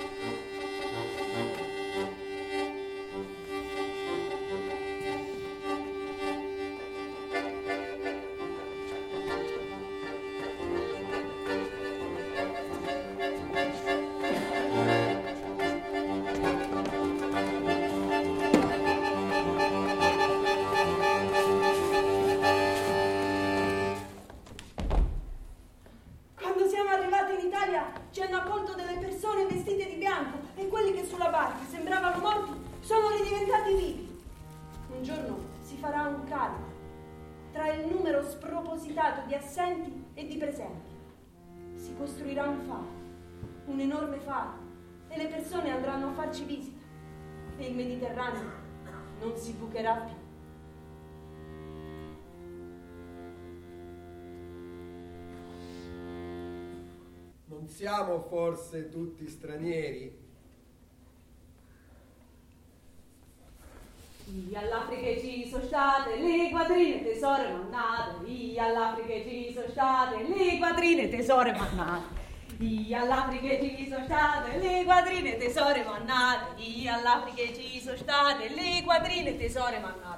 Di assenti e di presenti. Si costruirà un faro, un enorme faro, e le persone andranno a farci visita. E il Mediterraneo non si bucherà più. Non siamo forse tutti stranieri? Io all'Africa ci sono state le quadrine tesore mannate, io all'Africa ci sono state le quadrine tesore mannate, io all'Africa ci sono state le quadrine tesore mannate, io all'Africa ci sono state le quadrine tesore mannate.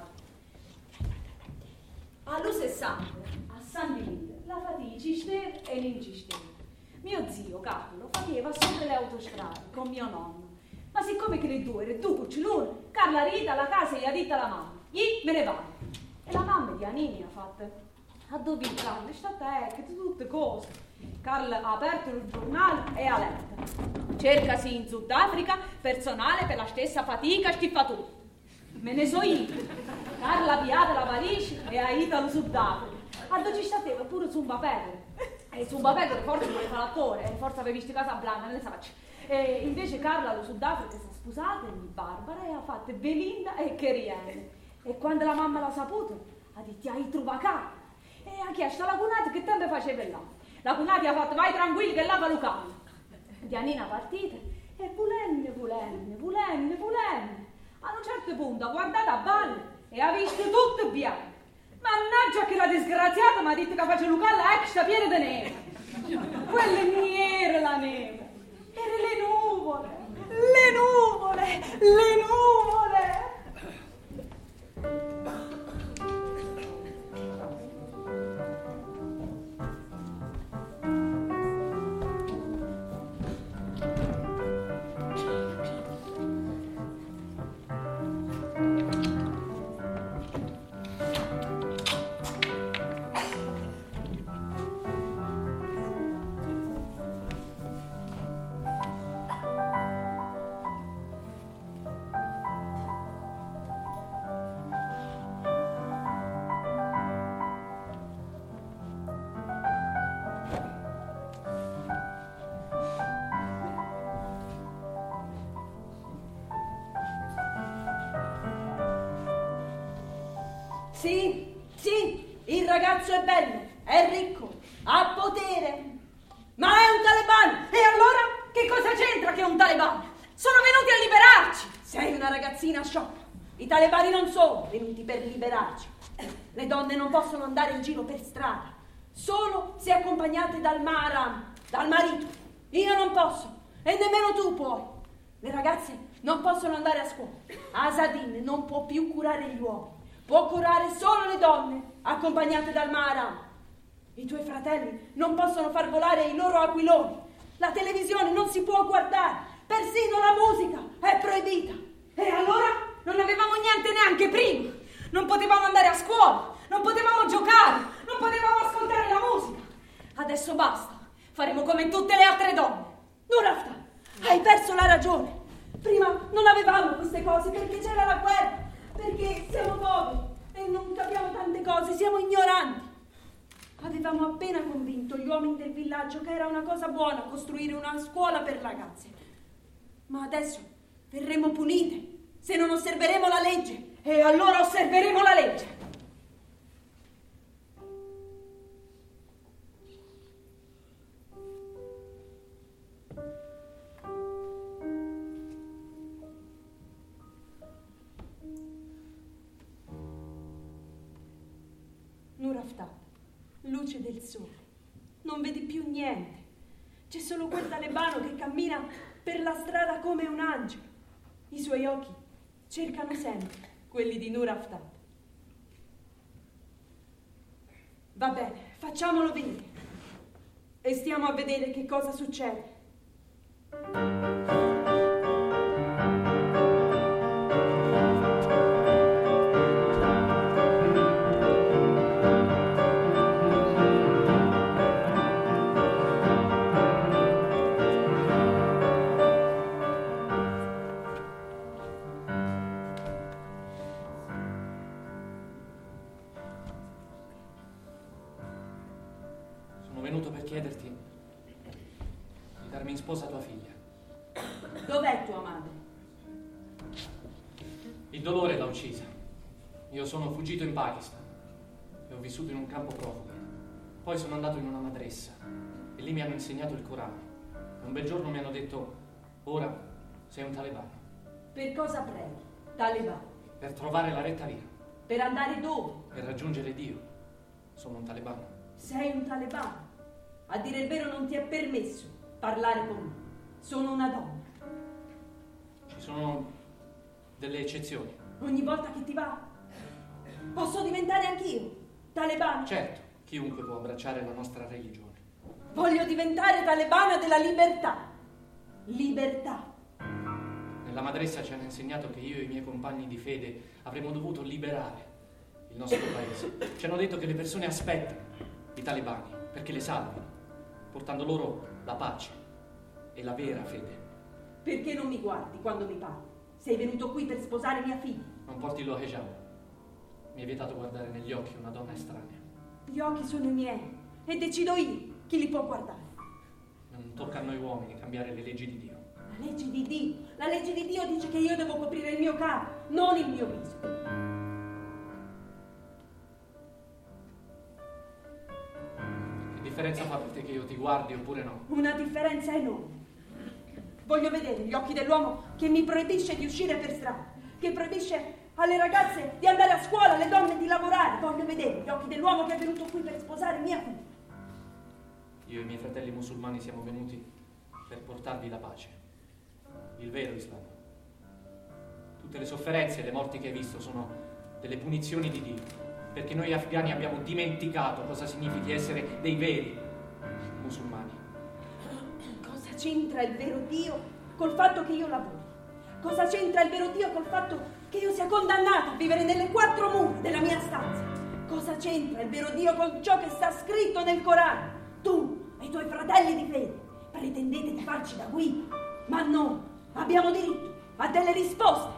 Allo sessanta, a San Divide, la fatica ci steve e non ci steve. Mio zio Carlo faceva sopra le autostrade con mio nonno. Ma siccome che le due erano due cucciolone, Carla Rita la casa e Rita la mamma, io me ne vado. E la mamma di Anini ha fatto, a dove il Carlo è stata ecco, tutte cose. Carl ha aperto il giornale e ha letto. Cercasi in Sudafrica personale per la stessa fatica e schiffatura. Me ne so io. Carl ha avviato la valigia e ha ido allo Sudafrica. A dove ci stateva pure Zumba Pecore. E Zumba Pecore forse vuole fare l'attore, forse aveva visto Casablanca, non ne sa faccio. E invece Carla allo Sudafrica si è sposata di Barbara e ha fatto Belinda e Kerriene. E quando la mamma l'ha saputo, ha detto hai trovato Carla. E ha chiesto alla cunata che tempo faceva là. La cunata ha fatto vai tranquilli che là va Lucano. Dianina partita e volenne, volenne, volenne, volenne. A un certo punto ha guardato a balle e ha visto tutto bianco. Mannaggia che la disgraziata mi ha detto che faceva Lucalla extra piena di neve. Quelle non era la neve. Erano le nuvole, le nuvole, le nuvole. Sì, sì, il ragazzo è bello, è ricco, ha potere, ma è un talebano. E allora che cosa c'entra che è un talebano? Sono venuti a liberarci. Sei una ragazzina sciocca. I talebani non sono venuti per liberarci. Le donne non possono andare in giro per strada, solo se accompagnate dal maharam, dal marito. Io non posso, e nemmeno tu puoi. Le ragazze non possono andare a scuola. Asadin non può più curare gli uomini. Può curare solo le donne, accompagnate dal maharam. I tuoi fratelli non possono far volare i loro aquiloni. La televisione non si può guardare. Persino la musica è proibita. E allora non avevamo niente neanche prima. Non potevamo andare a scuola, non potevamo giocare, non potevamo ascoltare la musica. Adesso basta. Faremo come tutte le altre donne. Nurafta, hai perso la ragione. Prima non avevamo queste cose perché c'era la guerra. Perché siamo poveri e non capiamo tante cose, siamo ignoranti. Avevamo appena convinto gli uomini del villaggio che era una cosa buona costruire una scuola per ragazze. Ma adesso verremo punite se non osserveremo la legge. E allora osserveremo la legge. Nurafta, luce del sole, non vedi più niente. C'è solo quel talebano che cammina per la strada come un angelo. I suoi occhi cercano sempre quelli di Nurafta. Va bene, facciamolo venire e stiamo a vedere che cosa succede. Chiederti di darmi in sposa tua figlia. Dov'è tua madre? Il dolore l'ha uccisa. Io sono fuggito in Pakistan e ho vissuto in un campo profughi. Poi sono andato in una madrasa e lì mi hanno insegnato il Corano. E un bel giorno mi hanno detto: ora sei un talebano. Per cosa preghi, talebano? Per trovare la retta via. Per andare dove? Per raggiungere Dio. Sono un talebano. Sei un talebano. A dire il vero non ti è permesso parlare con me. Sono una donna. Ci sono delle eccezioni. Ogni volta che ti va, posso diventare anch'io talebano? Certo, chiunque può abbracciare la nostra religione. Voglio diventare talebana della libertà. Libertà. Nella madrasa ci hanno insegnato che io e i miei compagni di fede avremmo dovuto liberare il nostro paese. Ci hanno detto che le persone aspettano i talebani perché le salvino. portando loro la pace e la vera fede. Perché non mi guardi quando mi parli? Sei venuto qui per sposare mia figlia. Non porti lo hijab. Mi è vietato guardare negli occhi una donna estranea. Gli occhi sono i miei e decido io chi li può guardare. Non tocca a noi uomini cambiare le leggi di Dio. La legge di Dio, la legge di Dio dice che io devo coprire il mio capo, non il mio viso. Che differenza fa per te che io ti guardi oppure no? Una differenza enorme. Voglio vedere gli occhi dell'uomo che mi proibisce di uscire per strada, che proibisce alle ragazze di andare a scuola, alle donne di lavorare. Voglio vedere gli occhi dell'uomo che è venuto qui per sposare mia figlia. Io e i miei fratelli musulmani siamo venuti per portarvi la pace, il vero Islam. Tutte le sofferenze e le morti che hai visto sono delle punizioni di Dio, perché noi afghani abbiamo dimenticato cosa significa essere dei veri musulmani. Cosa c'entra il vero Dio col fatto che io lavori? Cosa c'entra il vero Dio col fatto che io sia condannata a vivere nelle quattro mura della mia stanza? Cosa c'entra il vero Dio con ciò che sta scritto nel Corano? Tu e i tuoi fratelli di fede pretendete di farci da guida, ma noi abbiamo diritto a delle risposte.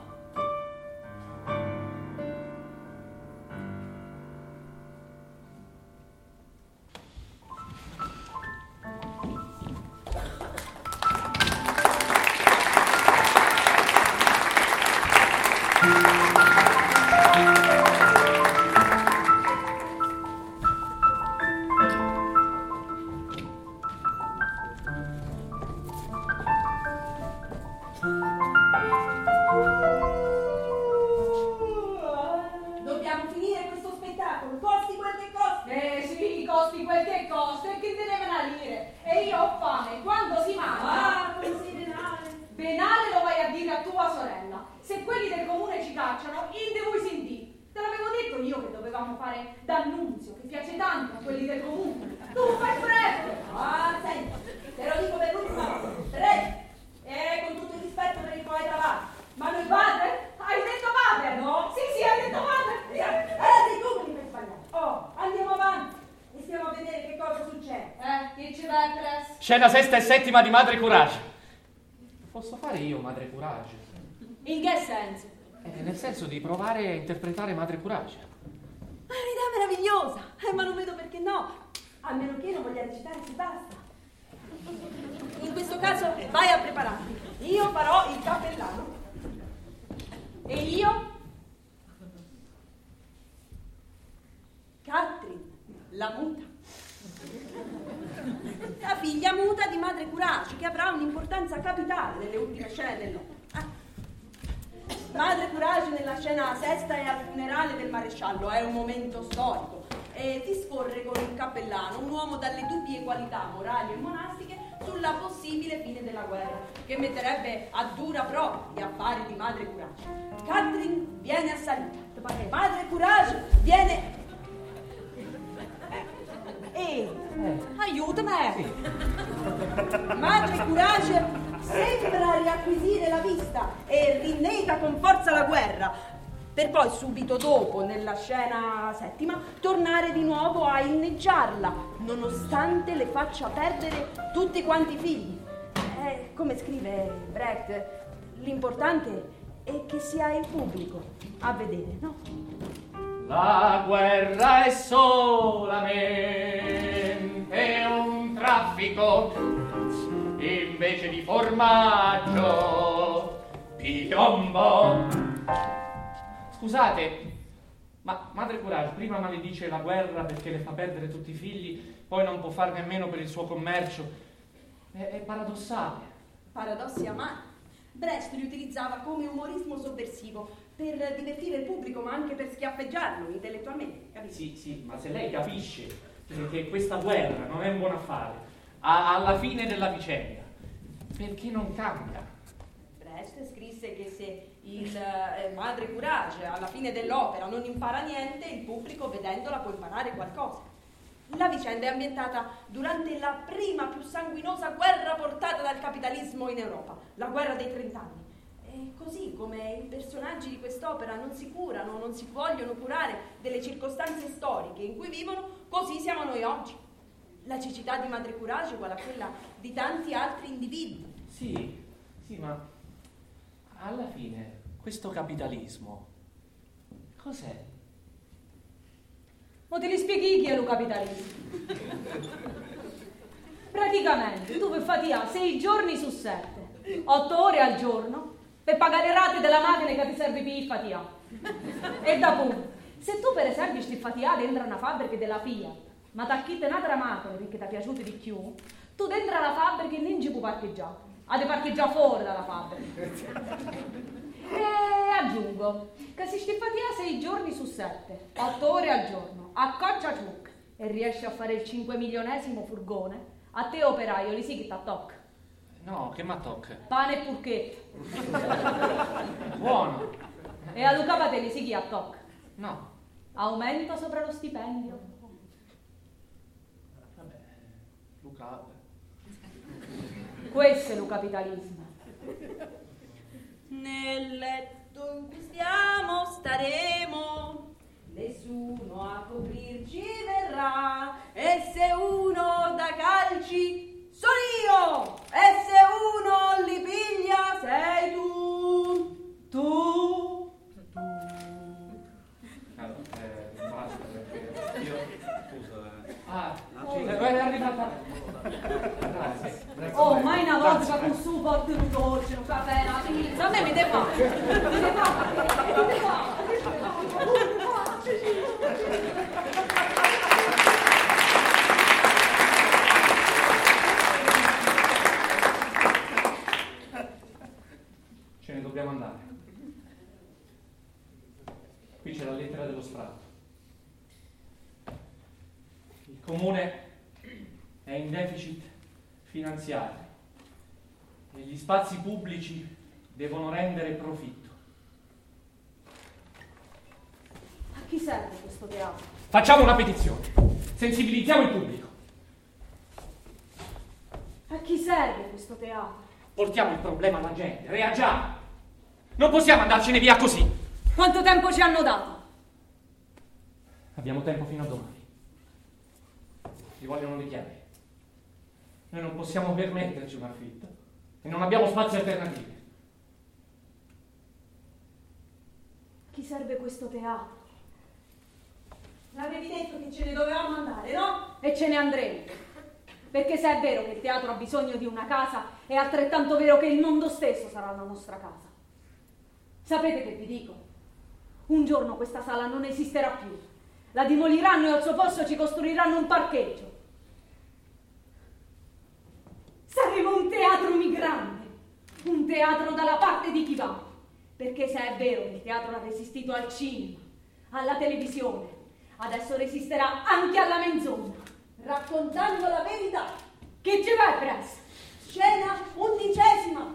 Scena sesta e settima di Madre Courage. Posso fare io Madre Courage? In che senso? Eh, nel senso di provare a interpretare Madre Courage. Ma è un'idea meravigliosa, eh, ma non vedo perché no. A meno che non voglia recitare, si basta. In questo caso vai a prepararti. Io farò il cappellano. E io? Catherine, la muta. La figlia muta di Madre Courage, che avrà un'importanza capitale nelle ultime scene dell'opera. Ah. Madre Courage nella scena sesta è al funerale del maresciallo, è un momento storico e discorre con il cappellano, un uomo dalle dubbie qualità morali e monastiche, sulla possibile fine della guerra, che metterebbe a dura prova gli affari di Madre Courage. Catherine viene assalita, Madre Courage viene... Ehi, eh. aiutami! Sì. Madre Courage sembra riacquisire la vista e rinnega con forza la guerra, per poi subito dopo, nella scena settima, tornare di nuovo a inneggiarla, nonostante le faccia perdere tutti quanti i figli. Eh, come scrive Brecht, l'importante è che sia il pubblico a vedere, no? La guerra è solamente un traffico, invece di formaggio, piombo. Scusate, ma Madre Courage prima maledice la guerra perché le fa perdere tutti i figli, poi non può far nemmeno per il suo commercio. È, è paradossale. Paradossi amari. Brecht li utilizzava come umorismo sovversivo per divertire il pubblico, ma anche per schiaffeggiarlo intellettualmente, capito? Sì, sì, ma se lei capisce che questa guerra non è un buon affare, a, alla fine della vicenda, perché non cambia? Brecht scrisse che se il eh, Madre Courage alla fine dell'opera non impara niente, il pubblico vedendola può imparare qualcosa. La vicenda è ambientata durante la prima più sanguinosa guerra portata dal capitalismo in Europa, la guerra dei trent'anni. E così come i personaggi di quest'opera non si curano, non si vogliono curare delle circostanze storiche in cui vivono, così siamo noi oggi. La cecità di Madre Courage è uguale a quella di tanti altri individui. Sì, sì, ma alla fine questo capitalismo cos'è? Ma te li spieghi chi è lo capitalismo? Praticamente tu per fatica sei giorni su sette, otto ore al giorno, per pagare le rate della macchina che ti serve per fatica. E dopo, se tu per esempio stai fatica dentro una fabbrica della Fiat, ma ti acchitti un'altra macchina perché ti è piaciuta di più, tu dentro la fabbrica non ci puoi parcheggiare, ha di parcheggiare fuori dalla fabbrica. E aggiungo che se stai fatica sei giorni su sette, otto ore al giorno, a coccia ciuc, e riesci a fare il cinque milionesimo furgone, a te operaio li si che t'attocca. No, che m'attocca? Pane e purchetto. Buono. E a Luca te li si chi attocca. No. Aumento sopra lo stipendio. Vabbè, Luca. Questo è lo capitalismo. Nel letto in cui stiamo staremo, nessuno a coprirci verrà, e se uno da calci sono io, e se uno li piglia sei tu, tu, tu. Allora, eh, basta perché io... Scusa, eh. Ah, sì, è arrivata... Grazie. Grazie. Oh, mai una volta con su porti un dolce, un caffè, una pizza, a me mi deve fare, mi deve fare, mi deve fare, mi deve Ce ne dobbiamo andare. Qui c'è la lettera dello sfratto. Il comune è in deficit finanziario e gli spazi pubblici devono rendere profitto. A chi serve questo teatro? Facciamo una petizione, sensibilizziamo il pubblico, A chi serve questo teatro? portiamo il problema alla gente, reagiamo. Non possiamo andarcene via così. Quanto tempo ci hanno dato? Abbiamo tempo fino a domani. Ci vogliono le chiavi. Noi non possiamo permetterci un affitto e non abbiamo spazi alternativi. A chi serve questo teatro? L'avevi detto che ce ne dovevamo andare, no? E ce ne andremo. Perché se è vero che il teatro ha bisogno di una casa, è altrettanto vero che il mondo stesso sarà la nostra casa. Sapete che vi dico? Un giorno questa sala non esisterà più. La demoliranno e al suo posto ci costruiranno un parcheggio. Saremo un teatro migrante, un teatro dalla parte di chi va. Perché se è vero che il teatro ha resistito al cinema, alla televisione, adesso resisterà anche alla menzogna, Raccontando la verità. che ci vai presto? Scena undicesima.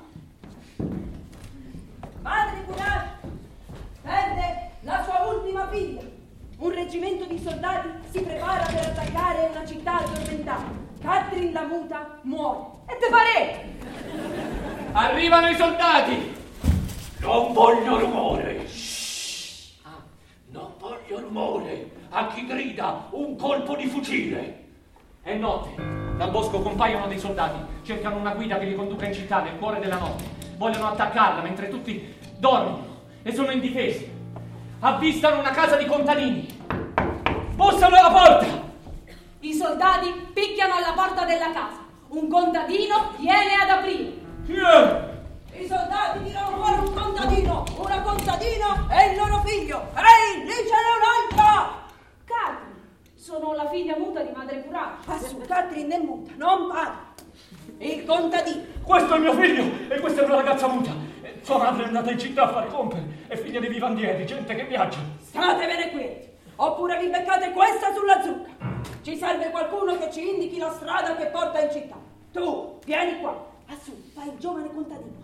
Madre Courage perde la sua ultima figlia. Un reggimento di soldati si prepara per attaccare una città addormentata. Catherine la muta muore. E te pare? Arrivano i soldati! Non voglio rumore. Shh. Ah, non voglio rumore. A chi grida un colpo di fucile. È notte. Dal bosco compaiono dei soldati. Cercano una guida che li conduca in città nel cuore della notte. Vogliono attaccarla mentre tutti dormono e sono indifesi. Avvistano una casa di contadini. Bussano alla porta. I soldati picchiano alla porta della casa. Un contadino viene ad aprire. Chi è? I soldati tirano fuori un contadino, una contadina e il loro figlio. Ehi, lì ce n'è un'altra! Catherine, sono la figlia muta di Madre Courage. Ma su Catherine è muta, non parla. Il contadino. Questo è mio figlio e questa è una ragazza muta. Sua madre è andata in città a fare compere. È figlia di vivandieri, gente che viaggia. Statevene quieti, oppure vi beccate questa sulla zucca. Ci serve qualcuno che ci indichi la strada che porta in città. Tu, vieni qua. Assù, fai il giovane contadino.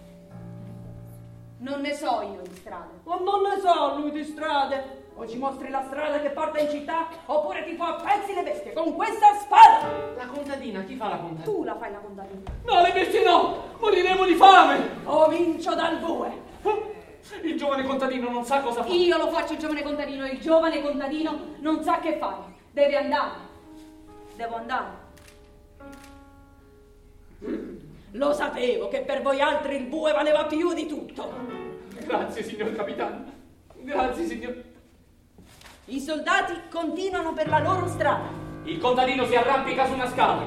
Non ne so io di strade. Ma non ne so lui di strade. O ci mostri la strada che porta in città, oppure ti fa a pezzi le bestie con questa spada. La contadina, chi fa la contadina? Tu la fai la contadina. No, le bestie no! Moriremo di fame! Comincio dal bue. Il giovane contadino non sa cosa fare. Io lo faccio il giovane contadino, il giovane contadino non sa che fare. Deve andare. devo andare. Mm, lo sapevo che per voi altri il bue valeva più di tutto. Grazie, signor capitano. Grazie, signor... I soldati continuano per la loro strada. Il contadino si arrampica su una scala.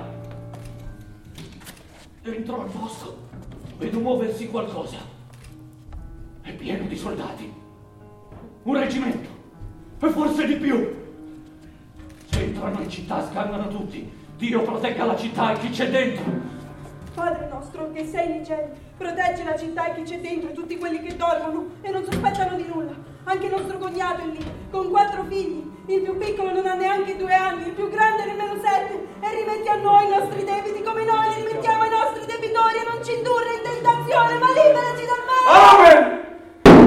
Dentro al bosco vedo muoversi qualcosa. È pieno di soldati. Un reggimento. E forse di più. Se entrano in città scannano tutti. Dio protegga la città e chi c'è dentro. Padre nostro che sei in cielo, proteggi la città e chi c'è dentro e tutti quelli che dormono e non sospettano di nulla. Anche il nostro cognato è lì, con quattro figli. Il più piccolo non ha neanche due anni, il più grande nemmeno sette. E rimetti a noi i nostri debiti come noi li rimettiamo ai nostri debitori, e non ci indurre in tentazione, ma liberaci dal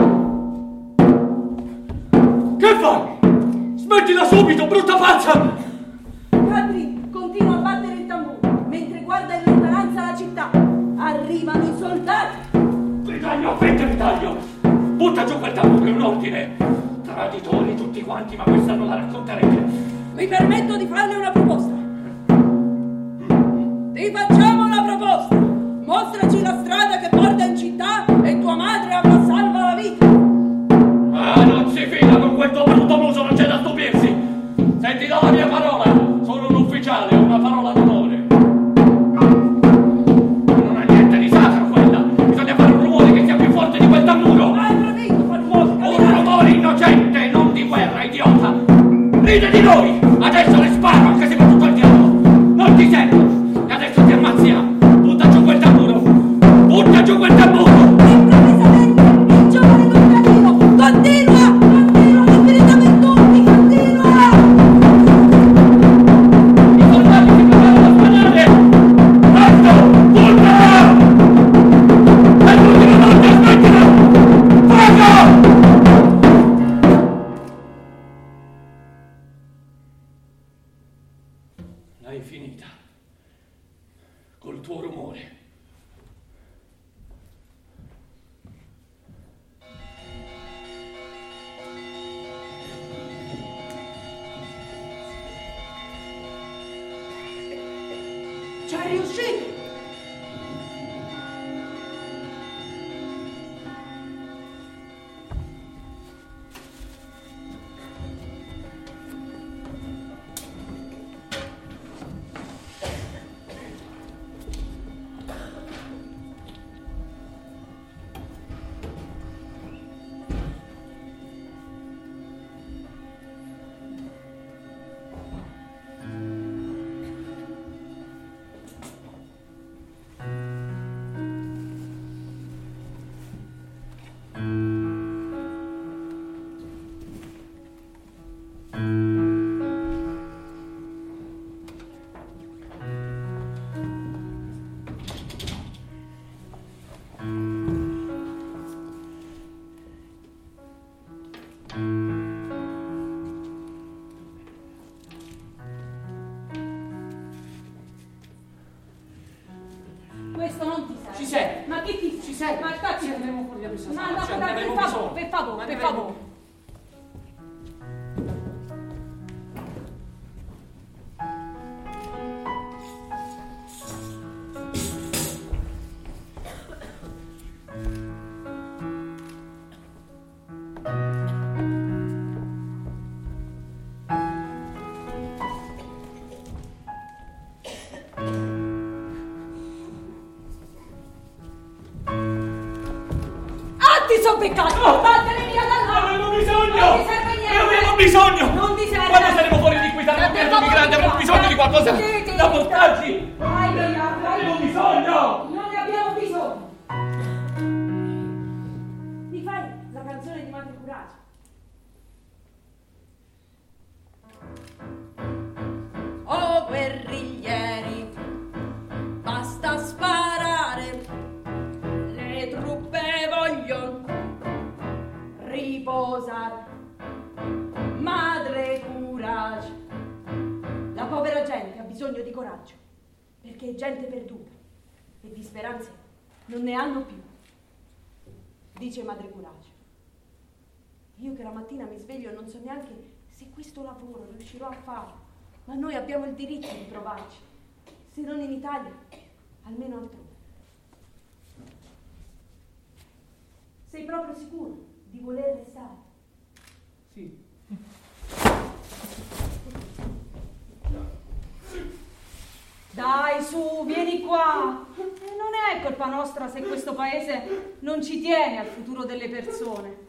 male. Amen! Che fai? Smettila subito, brutta pazza! Padri, continua a battere il tamburo, mentre guarda in lontananza la città. Arrivano i soldati. Vi taglio a fette, vi taglio! Butta giù quel tamburo, è un ordine! Traditori tutti quanti, ma questa non la racconterete. Mi permetto di farle una proposta. Ti facciamo una proposta. Mostraci la strada che porta in città e tua madre avrà salva la vita. Ah, non si fida con quel tuo brutto muso, non c'è da stupirsi. Senti, do la mia parola. Sono un ufficiale, ho una parola d'onore. Non ha niente di sacro quella. Bisogna fare un rumore che sia più forte di quel tamburo. Ma è previsto far musica. Un rumore innocente, non di guerra, idiota. Ride di noi. Adesso le sparo, anche se con tutto il diavolo. Non ti sento. E adesso ti ammazziamo. Butta giù quel tamburo. Butta giù quel tamburo. Improvvisamente il giovane contadino continua, continua l'infinitamente tutti, continua. I soldati si preparano a sparare. Presto, butta! E l'ultima volta smettila! Fuoco! L'hai finita. Col tuo rumore. C'è riuscito. Questo non ti serve. Ci sei. Ma che ti Ci serve. Ma stacci. Ci andremo fuori da questa Ma sala. no, Ci per andremo favore, bisogno. per favore, Ma per ne favore. Ah, ti sono beccato! Vattene via da là! Avevo bisogno! Non ti serve niente! Ne avevo bisogno! Non ti serve! Quando saremo fuori di qui saremo Eh, pieni per di grande, avremo favore, bisogno di qualcosa sì, sì. da portarci! Vai via, vai! Avevo bisogno! Non ne abbiamo bisogno! Mi fai la canzone di Madre Coraggio? Oh guerriglieri, basta sparare, le truppe vogliono riposare. Madre Coraggio. La povera gente ha bisogno di coraggio, perché è gente perduta e di speranze non ne hanno più. Dice Madre Coraggio. Io che la mattina mi sveglio e non so neanche se questo lavoro riuscirò a farlo. Ma noi abbiamo il diritto di provarci. Se non in Italia, almeno altrove. Sei proprio sicuro di voler restare? Sì. Dai, su, vieni qua. E non è colpa nostra se questo paese non ci tiene al futuro delle persone.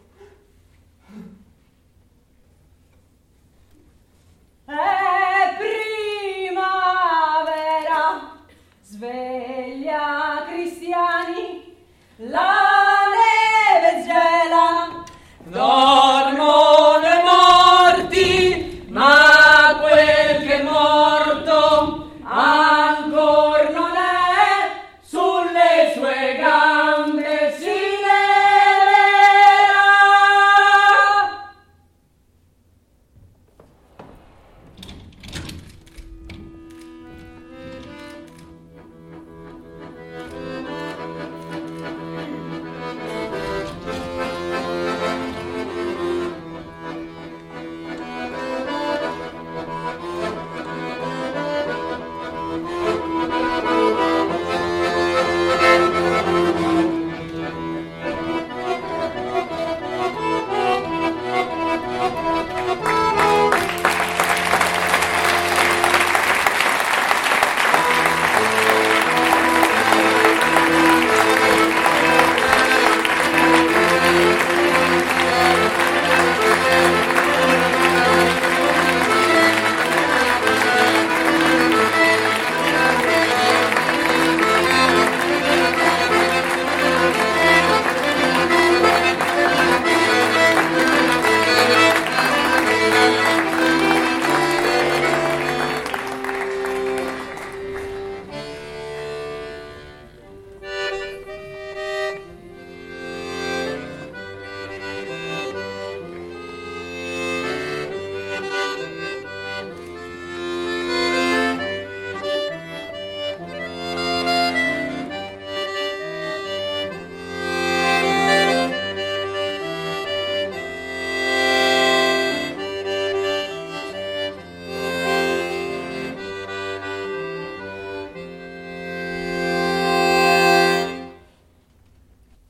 È primavera, sveglia.